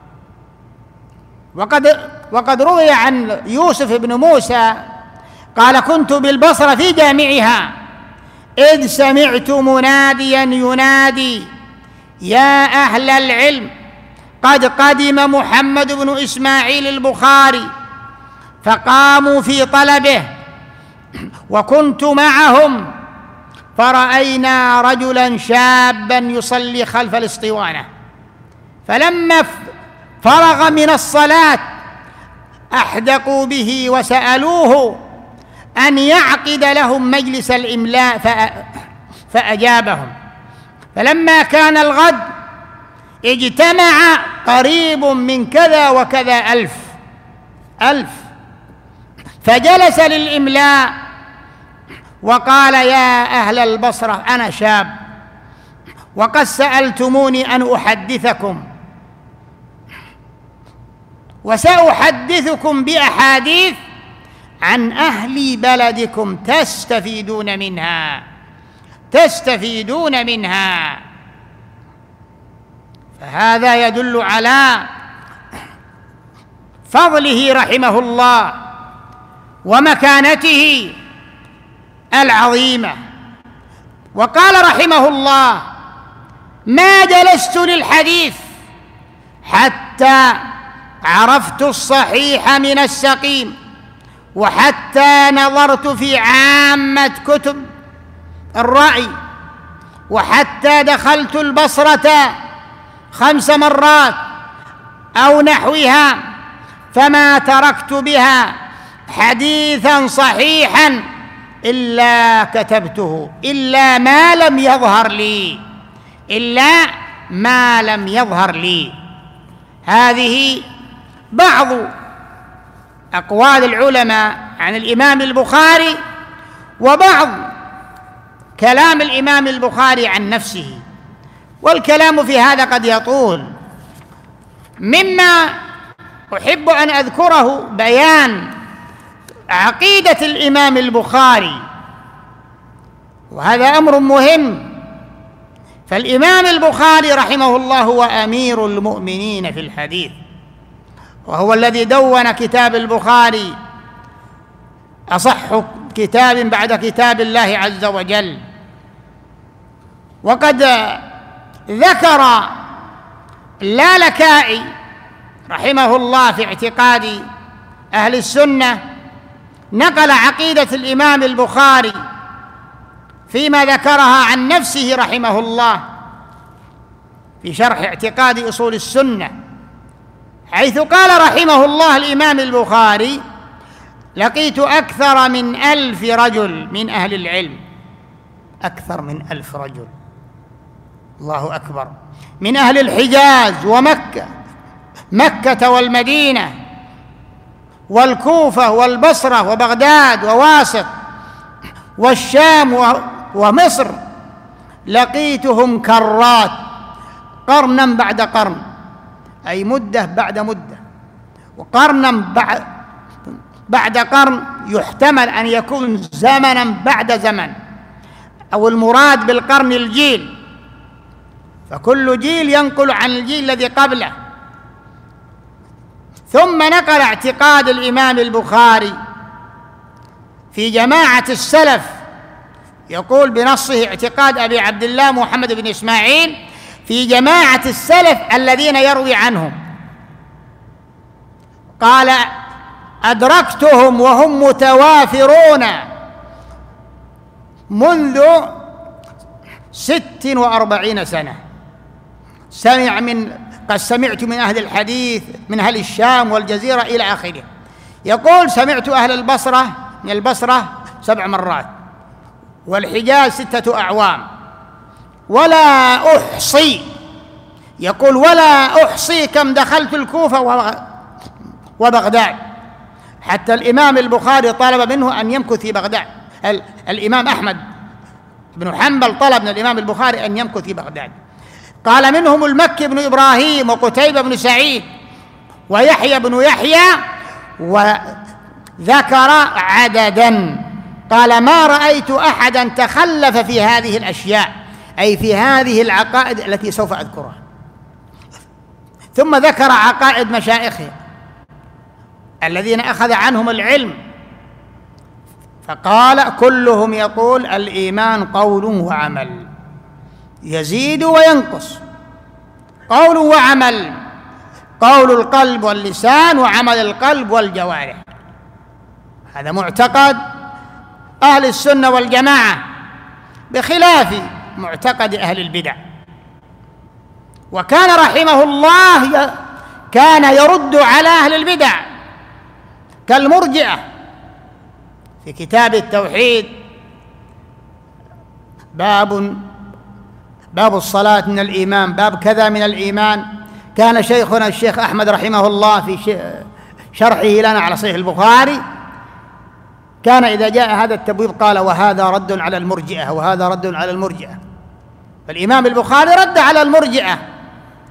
A: وقد روي عن يوسف بن موسى قال: كنت بالبصرة في جامعها إذ سمعت مناديا ينادي: يا أهل العلم قد قدم محمد بن إسماعيل البخاري، فقاموا في طلبه وكنت معهم، فرأينا رجلا شابا يصلي خلف الاسطوانة، فلما فرغ من الصلاة أحدقوا به وسألوه أن يعقد لهم مجلس الإملاء فأجابهم. فلما كان الغد اجتمع قريب من كذا وكذا ألف فجلس للإملاء وقال: يا أهل البصرة أنا شاب وقد سألتموني أن أحدثكم، وسأحدثكم بأحاديث عن أهل بلدكم تستفيدون منها. فهذا يدل على فضله رحمه الله ومكانته العظيمة. وقال رحمه الله: ما جلست للحديث حتى عرفت الصحيح من السقيم، وحتى نظرت في عامة كتب الرأي، وحتى دخلت البصرة 5 مرات أو نحوها، فما تركت بها حديثا صحيحا إلا كتبته، إلا ما لم يظهر لي. هذه بعض أقوال العلماء عن الإمام البخاري، وبعض كلام الإمام البخاري عن نفسه، والكلام في هذا قد يطول. مما أحب أن أذكره بيان عقيدة الإمام البخاري، وهذا أمر مهم. فالإمام البخاري رحمه الله هو أمير المؤمنين في الحديث، وهو الذي دون كتاب البخاري، أصح كتاب بعد كتاب الله عز وجل. وقد ذكر اللالكائي رحمه الله في اعتقاد أهل السنة، نقل عقيدة الإمام البخاري فيما ذكرها عن نفسه رحمه الله في شرح اعتقاد أصول السنة، حيث قال رحمه الله الإمام البخاري: لقيت أكثر من 1000 رجل من أهل العلم، أكثر من 1000 رجل، الله أكبر، من أهل الحجاز مكة والمدينة والكوفة والبصرة وبغداد وواسط والشام ومصر، لقيتهم كرات، قرنا بعد قرن، أي مدة بعد مدة، وقرنا بعد قرن يحتمل أن يكون زمنا بعد زمن، أو المراد بالقرن الجيل، فكل جيل ينقل عن الجيل الذي قبله. ثم نقل اعتقاد الإمام البخاري في جماعة السلف، يقول بنصه: اعتقاد أبي عبد الله محمد بن إسماعيل في جماعة السلف الذين يروي عنهم، قال: أدركتهم وهم متوافرون منذ 46 سنة. قد سمعت من أهل الحديث من أهل الشام والجزيرة إلى آخره. يقول: سمعت أهل البصرة من البصرة 7 مرات، والحجاز 6 أعوام، ولا أحصي، يقول ولا أحصي كم دخلت الكوفة وبغداد، حتى الإمام البخاري طلب منه أن يمكث في بغداد. الإمام أحمد بن حنبل طلب من الإمام البخاري أن يمكث في بغداد. قال: منهم المكي بن إبراهيم، وقتيبة بن سعيد، ويحيى بن يحيى، وذكر عددا. قال: ما رأيت أحدا تخلف في هذه الأشياء، أي في هذه العقائد التي سوف أذكرها. ثم ذكر عقائد مشايخه الذين أخذ عنهم العلم، فقال: كلهم يقول الإيمان قول وعمل، يزيد وينقص، قول وعمل، قول القلب واللسان، وعمل القلب والجوارح. هذا معتقد أهل السنة والجماعة، بخلاف معتقد أهل البدع. وكان رحمه الله كان يرد على أهل البدع كالمرجئة في كتاب التوحيد، باب الصلاة من الإيمان، باب كذا من الإيمان. كان شيخنا الشيخ أحمد رحمه الله في شرحه لنا على صحيح البخاري، كان إذا جاء هذا التبويب قال: وهذا رد على المرجئة، وهذا رد على المرجئة. فالإمام البخاري رد على المرجئة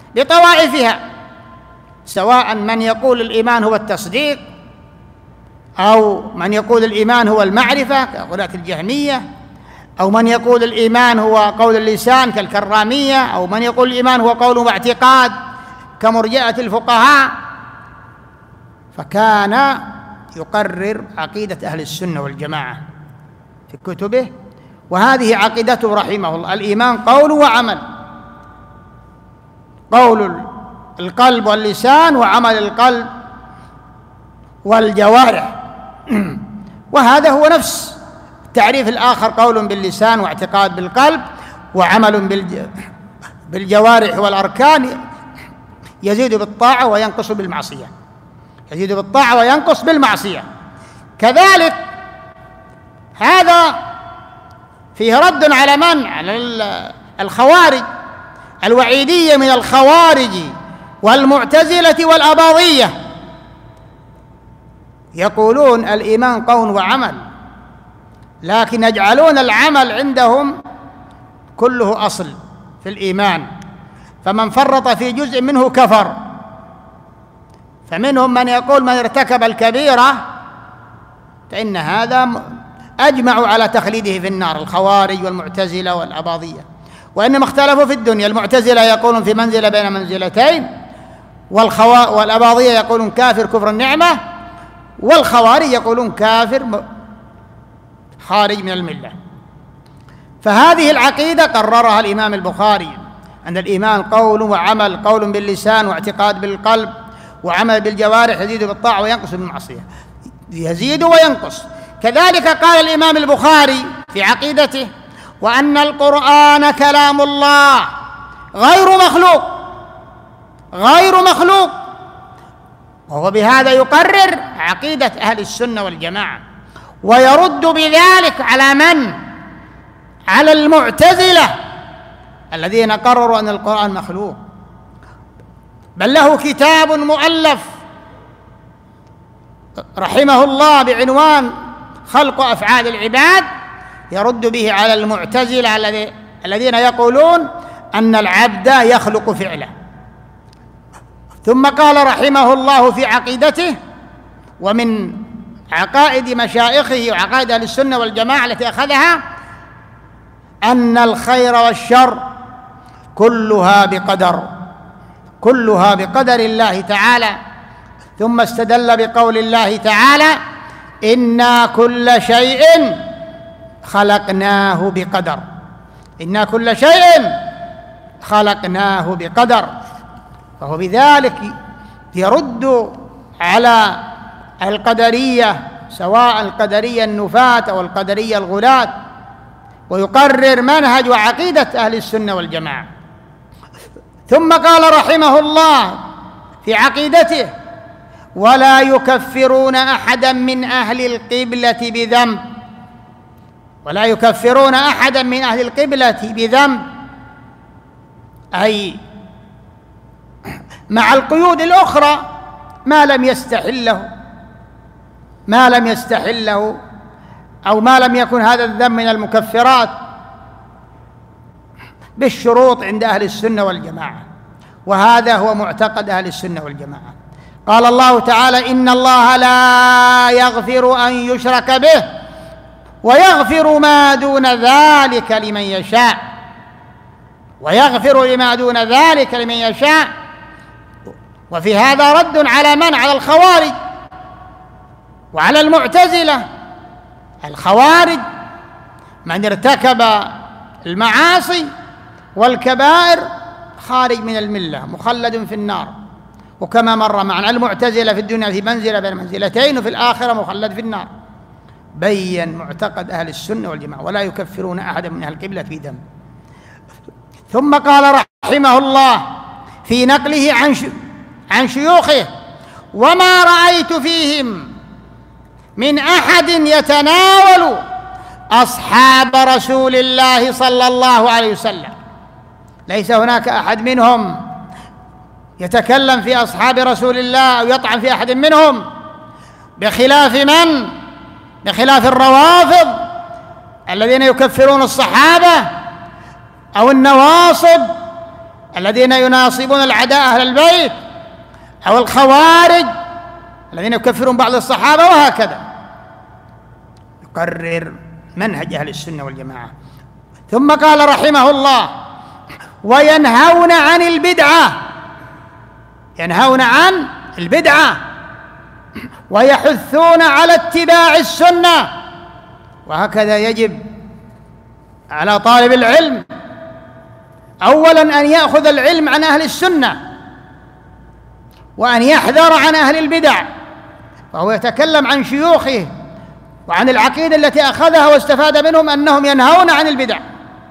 A: بطوائفها، سواء من يقول الإيمان هو التصديق، أو من يقول الإيمان هو المعرفة كغلاة الجهمية، أو من يقول الإيمان هو قول اللسان كالكرامية، أو من يقول الإيمان هو قول واعتقاد كمرجئة الفقهاء. فكان يقرر عقيدة أهل السنة والجماعة في كتبه، وهذه عقيدته رحمه الله: الإيمان قول وعمل، قول القلب واللسان وعمل القلب والجوارح. وهذا هو نفس التعريف الآخر: قول باللسان واعتقاد بالقلب وعمل بالجوارح والأركان، يزيد بالطاعة وينقص بالمعصية، يزيد بالطاعة وينقص بالمعصية. كذلك هذا فيه رد على من؟ على الخوارج، الوعيدية من الخوارج والمعتزلة والأباضية، يقولون الإيمان قول وعمل، لكن يجعلون العمل عندهم كله أصل في الإيمان، فمن فرط في جزء منه كفر. فمنهم من يقول من ارتكب الكبيرة فإن هذا أجمعوا على تخليده في النار، الخوارج والمعتزلة والأباضية. وإنما اختلفوا في الدنيا، المعتزلة يقولون في منزلة بين منزلتين، والأباضية يقولون كافر كفر النعمة، والخوارج يقولون كافر خارج من الملة. فهذه العقيدة قررها الإمام البخاري، أن الإيمان قول وعمل، قول باللسان واعتقاد بالقلب وعمل بالجوارح، يزيد بالطاعة وينقص بالمعصية، يزيد وينقص. كذلك قال الإمام البخاري في عقيدته: وأن القرآن كلام الله غير مخلوق، غير مخلوق. وهو بهذا يقرر عقيدة أهل السنة والجماعة، ويرد بذلك على من؟ على المعتزلة الذين قرروا أن القرآن مخلوق. بل له كتاب مؤلف رحمه الله بعنوان خلق أفعال العباد، يرد به على المعتزلة الذين يقولون أن العبد يخلق فعله. ثم قال رحمه الله في عقيدته: ومن عقائد مشايخه وعقائد أهل السنة والجماعة التي أخذها أن الخير والشر كلها بقدر، كلها بقدر الله تعالى. ثم استدل بقول الله تعالى: إنا كل شيء خلقناه بقدر، إنا كل شيء خلقناه بقدر. فهو بذلك يرد على القدرية، سواء القدرية النفاة أو القدرية الغلاة، ويقرر منهج وعقيدة أهل السنة والجماعة. ثم قال رحمه الله في عقيدته: ولا يكفرون أحدا من أهل القبلة بذنب، ولا يكفرون أحدا من أهل القبلة بذنب، أي مع القيود الأخرى ما لم يستحله، ما لم يستحله أو ما لم يكن هذا الذنب من المكفرات، بالشروط عند أهل السنة والجماعة. وهذا هو معتقد أهل السنة والجماعة. قال الله تعالى: إن الله لا يغفر أن يشرك به ويغفر ما دون ذلك لمن يشاء، ويغفر لما دون ذلك لمن يشاء. وفي هذا رد على من؟ على الخوارج وعلى المعتزلة. الخوارج من ارتكب المعاصي والكبائر خارج من الملة، مخلد في النار. وكما مر معنا المعتزلة في الدنيا في منزلة بين منزلتين، وفي الآخرة مخلد في النار. بين معتقد أهل السنة والجماعة: ولا يكفرون أحدا من أهل القبلة في ذنب. ثم قال رحمه الله في نقله عن شيوخه: وما رأيت فيهم من أحد يتناول أصحاب رسول الله صلى الله عليه وسلم، ليس هناك أحد منهم يتكلم في أصحاب رسول الله أو يطعن في أحد منهم، بخلاف من؟ بخلاف الروافض الذين يكفرون الصحابة، أو النواصب الذين يناصبون العداء أهل البيت، أو الخوارج الذين يكفرون بعض الصحابة، وهكذا. يقرر منهج أهل السنة والجماعة. ثم قال رحمه الله: وينهون عن البدعة، ينهون عن البدعة ويحثون على اتباع السنة. وهكذا يجب على طالب العلم أولاً أن يأخذ العلم عن أهل السنة، وأن يحذر عن أهل البدع، فهو يتكلم عن شيوخه وعن العقيدة التي أخذها واستفاد منهم أنهم ينهون عن البدع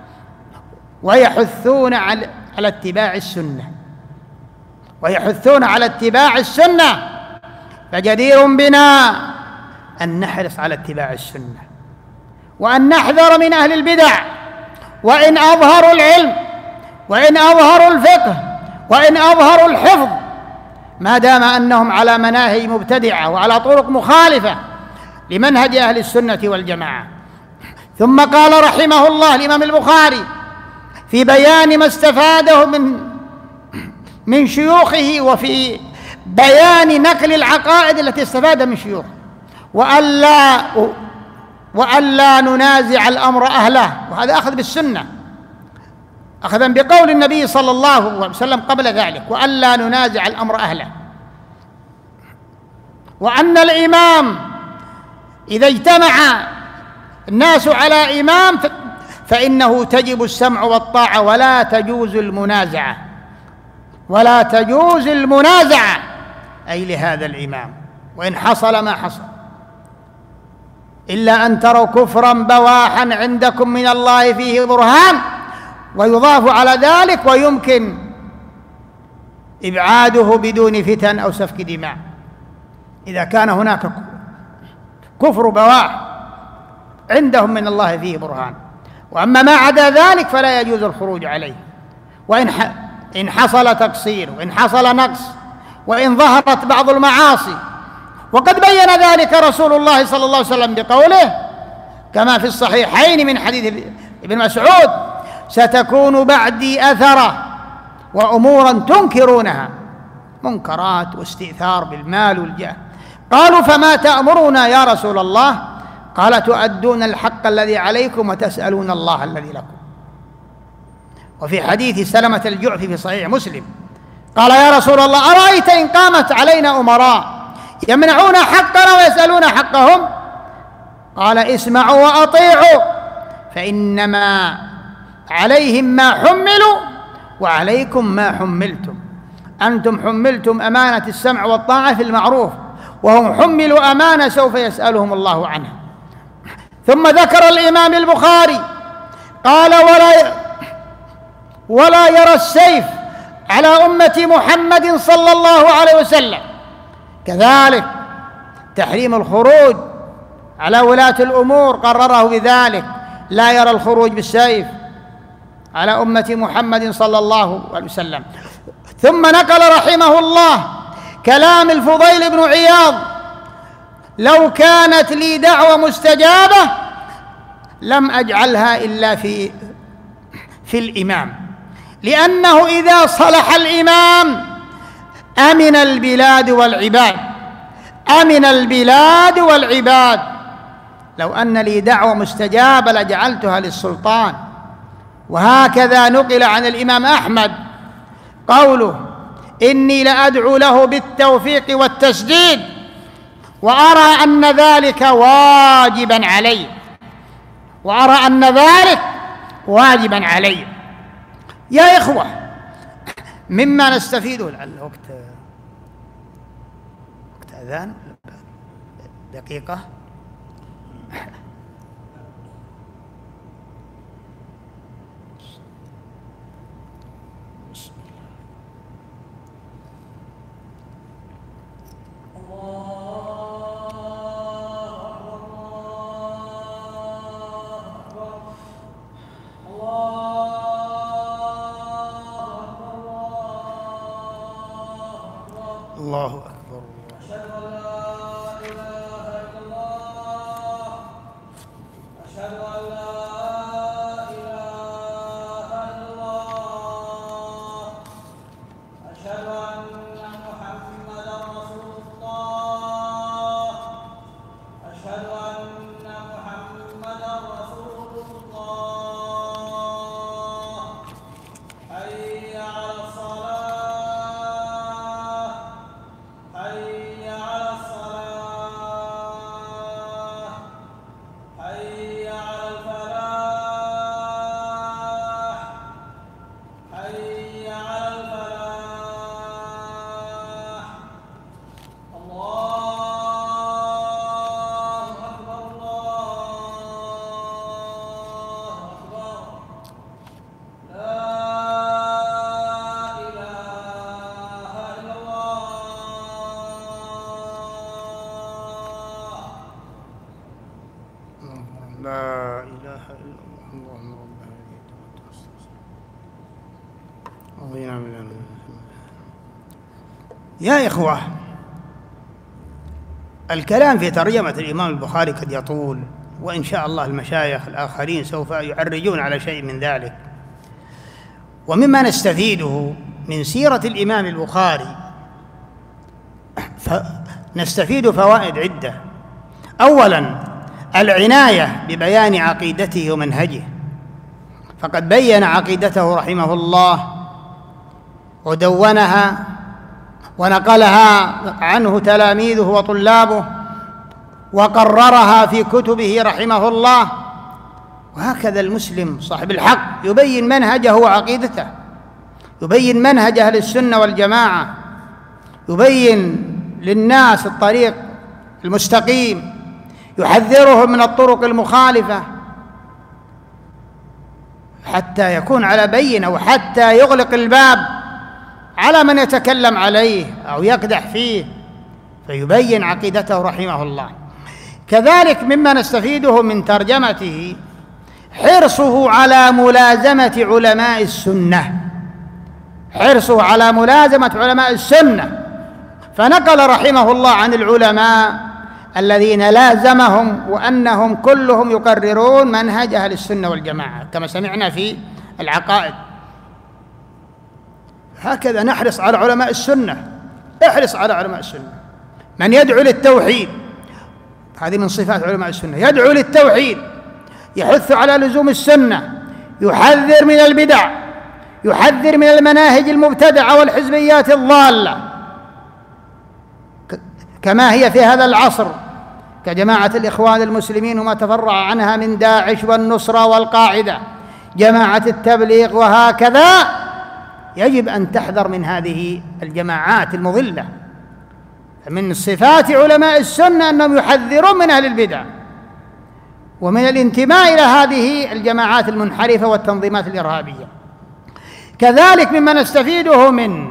A: ويحثون على اتباع السنة، ويحثون على اتباع السنة. فجدير بنا أن نحرص على اتباع السنة، وأن نحذر من أهل البدع، وإن أظهروا العلم، وإن أظهروا الفقه، وإن أظهروا الحفظ، ما دام أنهم على مناهج مبتدعة وعلى طرق مخالفة لمنهج أهل السنة والجماعة. ثم قال رحمه الله الإمام البخاري في بيان ما استفاده من شيوخه، وفي بيان نقل العقائد التي استفاد من شيوخه: وألا ننازع الأمر أهله. وهذا أخذ بالسنة، أخذا بقول النبي صلى الله عليه وسلم قبل ذلك: وألا ننازع الأمر أهله. وأن الإمام إذا اجتمع الناس على إمام فإنه تجب السمع والطاعة، ولا تجوز المنازعة، ولا تجوز المنازعة أي لهذا الإمام، وإن حصل ما حصل، إلا أن تروا كفرا بواحا عندكم من الله فيه برهان، ويضاف على ذلك ويمكن إبعاده بدون فتن أو سفك دماء، إذا كان هناك كفر بواح عندهم من الله فيه برهان. وأما ما عدا ذلك فلا يجوز الخروج عليه، وإن حصل تقصير، وإن حصل نقص، وإن ظهرت بعض المعاصي. وقد بين ذلك رسول الله صلى الله عليه وسلم بقوله كما في الصحيحين من حديث ابن مسعود: ستكون بعدي أثرة وأمورا تنكرونها، منكرات واستئثار بالمال والجاه. قالوا: فما تأمرنا يا رسول الله؟ قال: تؤدون الحق الذي عليكم وتسألون الله الذي لكم. وفي حديث سلمة الجعفي في صحيح مسلم قال: يا رسول الله، أرأيت إن قامت علينا أمراء يمنعون حقنا ويسألون حقهم؟ قال: اسمعوا وأطيعوا، فإنما عليهم ما حملوا وعليكم ما حملتم. أنتم حملتم أمانة السمع والطاعة في المعروف، وهم حملوا أمانة سوف يسألهم الله عنها. ثم ذكر الإمام البخاري قال: ولا يرى السيف على أمة محمد صلى الله عليه وسلم. كذلك تحريم الخروج على ولاة الأمور قرره بذلك: لا يرى الخروج بالسيف على أمة محمد صلى الله عليه وسلم. ثم نقل رحمه الله كلام الفضيل بن عياض: لو كانت لي دعوة مستجابة لم أجعلها إلا في الإمام، لأنه إذا صلح الإمام أمن البلاد والعباد، أمن البلاد والعباد. لو أن لي دعوة مستجابة لجعلتها للسلطان. وهكذا نقل عن الإمام أحمد قوله: إني لأدعو له بالتوفيق والتسديد، وأرى أن ذلك واجبا علي، وأرى أن ذلك واجبا علي. يا إخوة، مما نستفيده الوقت أذان دقيقة. الله أكبر. أشهد أن لا إله إلا الله، أشهد أن لا إله إلا الله، أشهد أن محمدا رسول الله، أشهد أن محمدا إله إلا الله اللهم رب هذه الدعوة يا إخوة، الكلام في ترجمة الإمام البخاري قد يطول، وإن شاء الله المشايخ الآخرين سوف يعرجون على شيء من ذلك. ومما نستفيده من سيرة الإمام البخاري نستفيد فوائد عدة. أولاً العناية ببيان عقيدته ومنهجه، فقد بين عقيدته رحمه الله ودونها ونقلها عنه تلاميذه وطلابه وقررها في كتبه رحمه الله. وهكذا المسلم صاحب الحق يبين منهجه وعقيدته، يبين منهج أهل السنة والجماعة، يبين للناس الطريق المستقيم، يحذرهم من الطرق المخالفة حتى يكون على بينة، وحتى يغلق الباب على من يتكلم عليه أو يقدح فيه، فيبين عقيدته رحمه الله. كذلك مما نستفيده من ترجمته حرصه على ملازمة علماء السنة، حرصه على ملازمة علماء السنة، فنقل رحمه الله عن العلماء الذين لازمهم وأنهم كلهم يقررون منهج أهل السنة والجماعة كما سمعنا في العقائد. هكذا نحرص على علماء السنة، احرص على علماء السنة. من يدعو للتوحيد، هذه من صفات علماء السنة، يدعو للتوحيد، يحث على لزوم السنة، يحذر من البدع، يحذر من المناهج المبتدعة والحزبيات الضالة كما هي في هذا العصر كجماعة الإخوان المسلمين وما تفرع عنها من داعش والنصرة والقاعدة، جماعة التبليغ، وهكذا. يجب أن تحذر من هذه الجماعات المضلة. من صفات علماء السنة أنهم يحذرون من أهل البدع ومن الانتماء إلى هذه الجماعات المنحرفة والتنظيمات الإرهابية. كذلك مما نستفيده من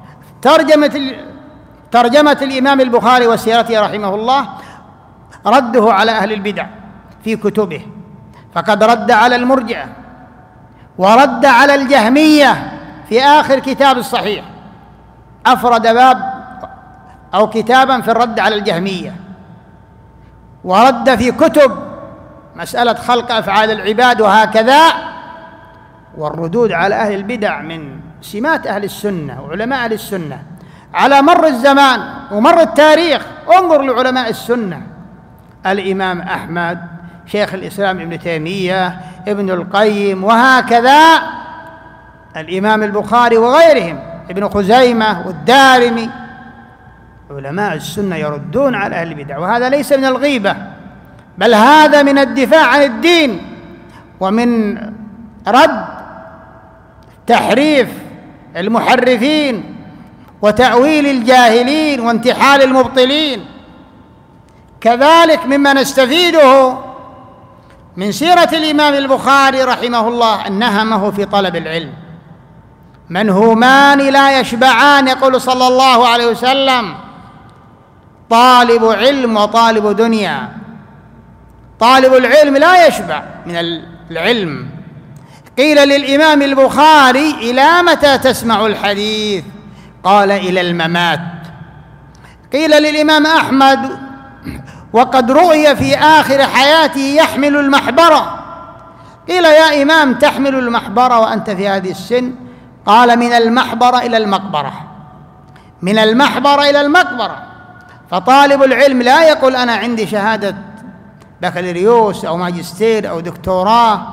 A: ترجمة الإمام البخاري وسيرته رحمه الله رده على أهل البدع في كتبه، فقد رد على المرجئة ورد على الجهمية في آخر كتاب الصحيح، أفرد باب أو كتابا في الرد على الجهمية، ورد في كتب مسألة خلق أفعال العباد وهكذا. والردود على أهل البدع من سمات أهل السنة وعلماء أهل السنة على مر الزمان ومر التاريخ. انظر لعلماء السنة، الإمام أحمد، شيخ الإسلام ابن تيمية، ابن القيم، وهكذا الإمام البخاري وغيرهم، ابن خزيمة والدارمي. علماء السنة يردون على أهل البدع، وهذا ليس من الغيبة، بل هذا من الدفاع عن الدين ومن رد تحريف المحرفين وتأويل الجاهلين وانتحال المبطلين. كذلك مما نستفيده من سيرة الإمام البخاري رحمه الله النهمه في طلب العلم. منهومان لا يشبعان، يقول صلى الله عليه وسلم: طالب علم وطالب دنيا. طالب العلم لا يشبع من العلم. قيل للإمام البخاري: إلى متى تسمع الحديث؟ قال: إلى الممات. قيل للإمام أحمد: وقد رؤي في آخر حياته يحمل المحبرة. قيل: يا إمام تحمل المحبرة وأنت في هذه السن؟ قال: من المحبرة إلى المقبرة، من المحبرة إلى المقبرة. فطالب العلم لا يقول أنا عندي شهادة بكالوريوس أو ماجستير أو دكتوراه،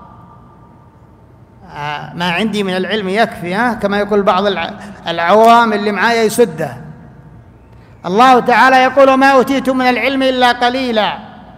A: ما عندي من العلم يكفي، كما يقول بعض العوام اللي معايا يسده. الله تعالى يقول: ما أوتيتم من العلم إلا قليلا.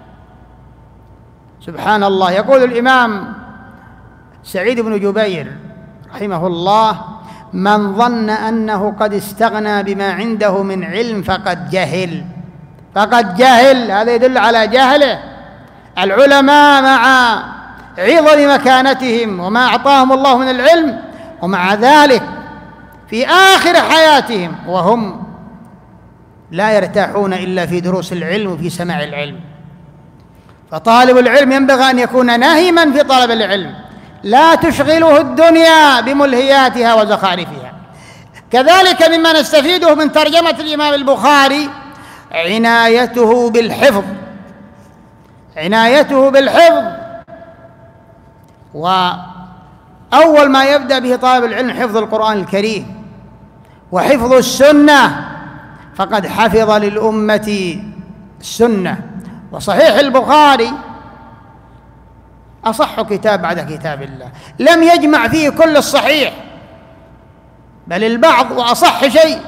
A: سبحان الله. يقول الإمام سعيد بن جبير رحمه الله: من ظن أنه قد استغنى بما عنده من علم فقد جهل. فقد جهل، هذا يدل على جهله. العلماء مع عظم مكانتهم وما أعطاهم الله من العلم، ومع ذلك في آخر حياتهم وهم لا يرتاحون إلا في دروس العلم وفي سماع العلم. فطالب العلم ينبغي أن يكون ناهما في طلب العلم، لا تشغله الدنيا بملهياتها وزخارفها. كذلك مما نستفيده من ترجمة الإمام البخاري عنايته بالحفظ، عنايته بالحفظ. وأول ما يبدأ به طالب العلم حفظ القرآن الكريم وحفظ السنة، فقد حفظ للأمة السنة. وصحيح البخاري أصح كتاب بعد كتاب الله، لم يجمع فيه كل الصحيح بل البعض وأصح شيء.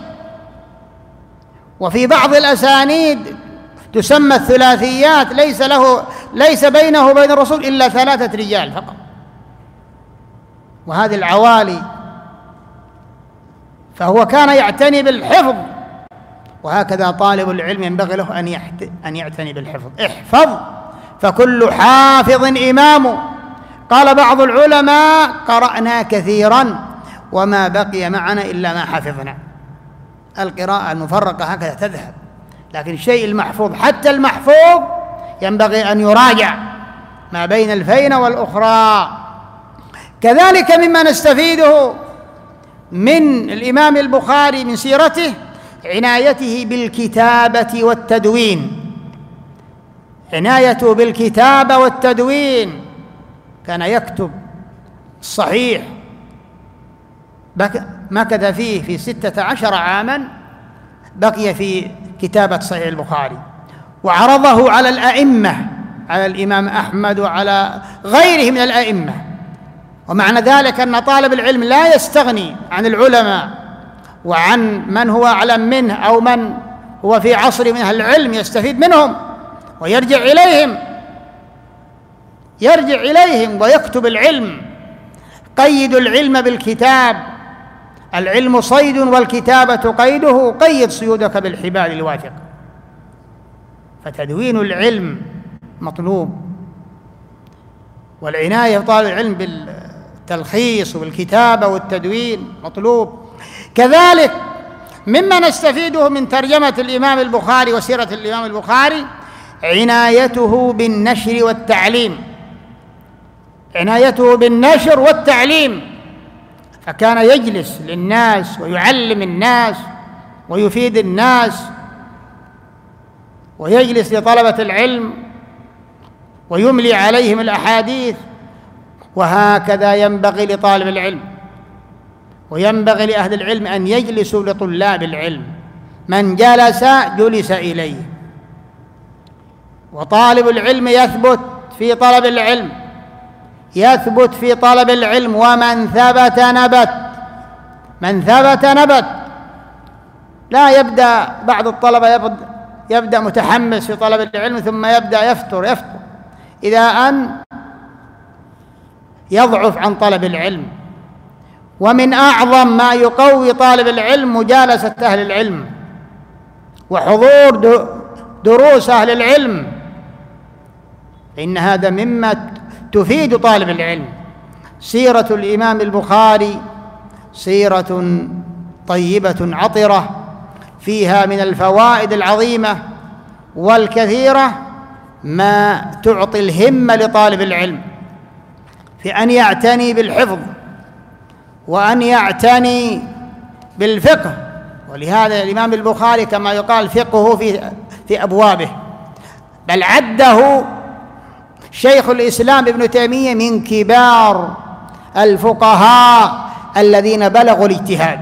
A: وفي بعض الأسانيد تسمى الثلاثيات ليس بينه وبين الرسول إلا 3 رجال فقط، وهذه العوالي. فهو كان يعتني بالحفظ، وهكذا طالب العلم ينبغي له أن يعتني بالحفظ. احفظ فكل حافظ إمام. قال بعض العلماء: قرأنا كثيرا وما بقي معنا إلا ما حفظنا. القراءة المفرقة هكذا تذهب، لكن الشيء المحفوظ حتى المحفوظ ينبغي أن يراجع ما بين الفينة والأخرى. كذلك مما نستفيده من الإمام البخاري من سيرته عنايته بالكتابة والتدوين، عنايته بالكتابة والتدوين. كان يكتب الصحيح، مكث فيه في 16 عاما بقي في كتابة صحيح البخاري، وعرضه على الأئمة، على الإمام أحمد وعلى غيره من الأئمة. ومعنى ذلك أن طالب العلم لا يستغني عن العلماء وعن من هو أعلم منه أو من هو في عصر من أهل العلم، يستفيد منهم ويرجع إليهم ويكتب العلم. قيد العلم بالكتاب، العلم صيد والكتابة قيده، قيد صيودك بالحبال الواثقة. فتدوين العلم مطلوب، والعناية بطالب العلم بالتلخيص وبالكتابة والتدوين مطلوب. كذلك مما نستفيده من ترجمة الإمام البخاري وسيرة الإمام البخاري عنايته بالنشر والتعليم، عنايته بالنشر والتعليم. فكان يجلس للناس ويعلم الناس ويفيد الناس، ويجلس لطلبة العلم ويملي عليهم الأحاديث. وهكذا ينبغي لطالب العلم، وينبغي لأهل العلم أن يجلسوا لطلاب العلم. من جلس جلس إليه. وطالب العلم يثبت في طلب العلم، يثبت في طلب العلم. ومن ثبت نبت، من ثبت نبت. لا يبدأ بعض الطلبة يبدأ متحمس في طلب العلم ثم يبدأ يفتر إلى أن يضعف عن طلب العلم. ومن أعظم ما يقوي طالب العلم مجالسة أهل العلم وحضور دروس أهل العلم، إن هذا مما تفيد طالب العلم. سيرة الإمام البخاري سيرة طيبة عطرة، فيها من الفوائد العظيمة والكثيرة ما تعطي الهمة لطالب العلم في أن يعتني بالحفظ وأن يعتني بالفقه. ولهذا الإمام البخاري كما يقال فقهه في أبوابه، بل عده شيخ الإسلام ابن تيمية من كبار الفقهاء الذين بلغوا الاجتهاد.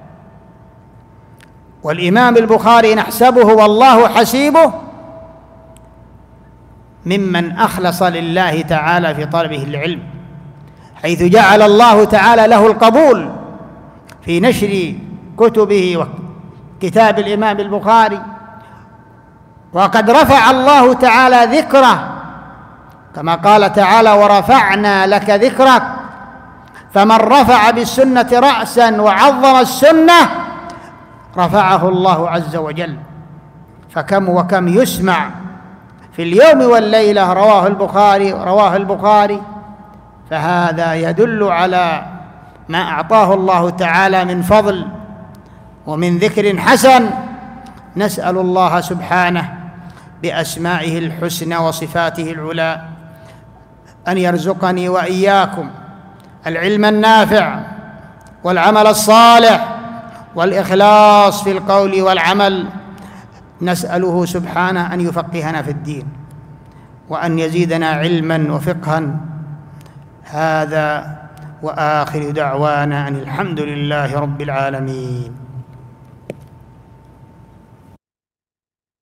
A: والإمام البخاري نحسبه والله حسيبه ممن أخلص لله تعالى في طلبه العلم، حيث جعل الله تعالى له القبول في نشر كتبه وكتاب الإمام البخاري. وقد رفع الله تعالى ذكره كما قال تعالى: ورفعنا لك ذكرك. فمن رفع بالسنة رأسا وعظم السنة رفعه الله عز وجل. فكم وكم يسمع في اليوم والليلة رواه البخاري. فهذا يدل على ما أعطاه الله تعالى من فضل ومن ذكر حسن. نسأل الله سبحانه بأسمائه الحسنى وصفاته العلى أن يرزقني وإياكم العلم النافع والعمل الصالح والإخلاص في القول والعمل. نسأله سبحانه أن يفقهنا في الدين وأن يزيدنا علما وفقها. هذا وآخر دعوانا أن الحمد لله رب العالمين.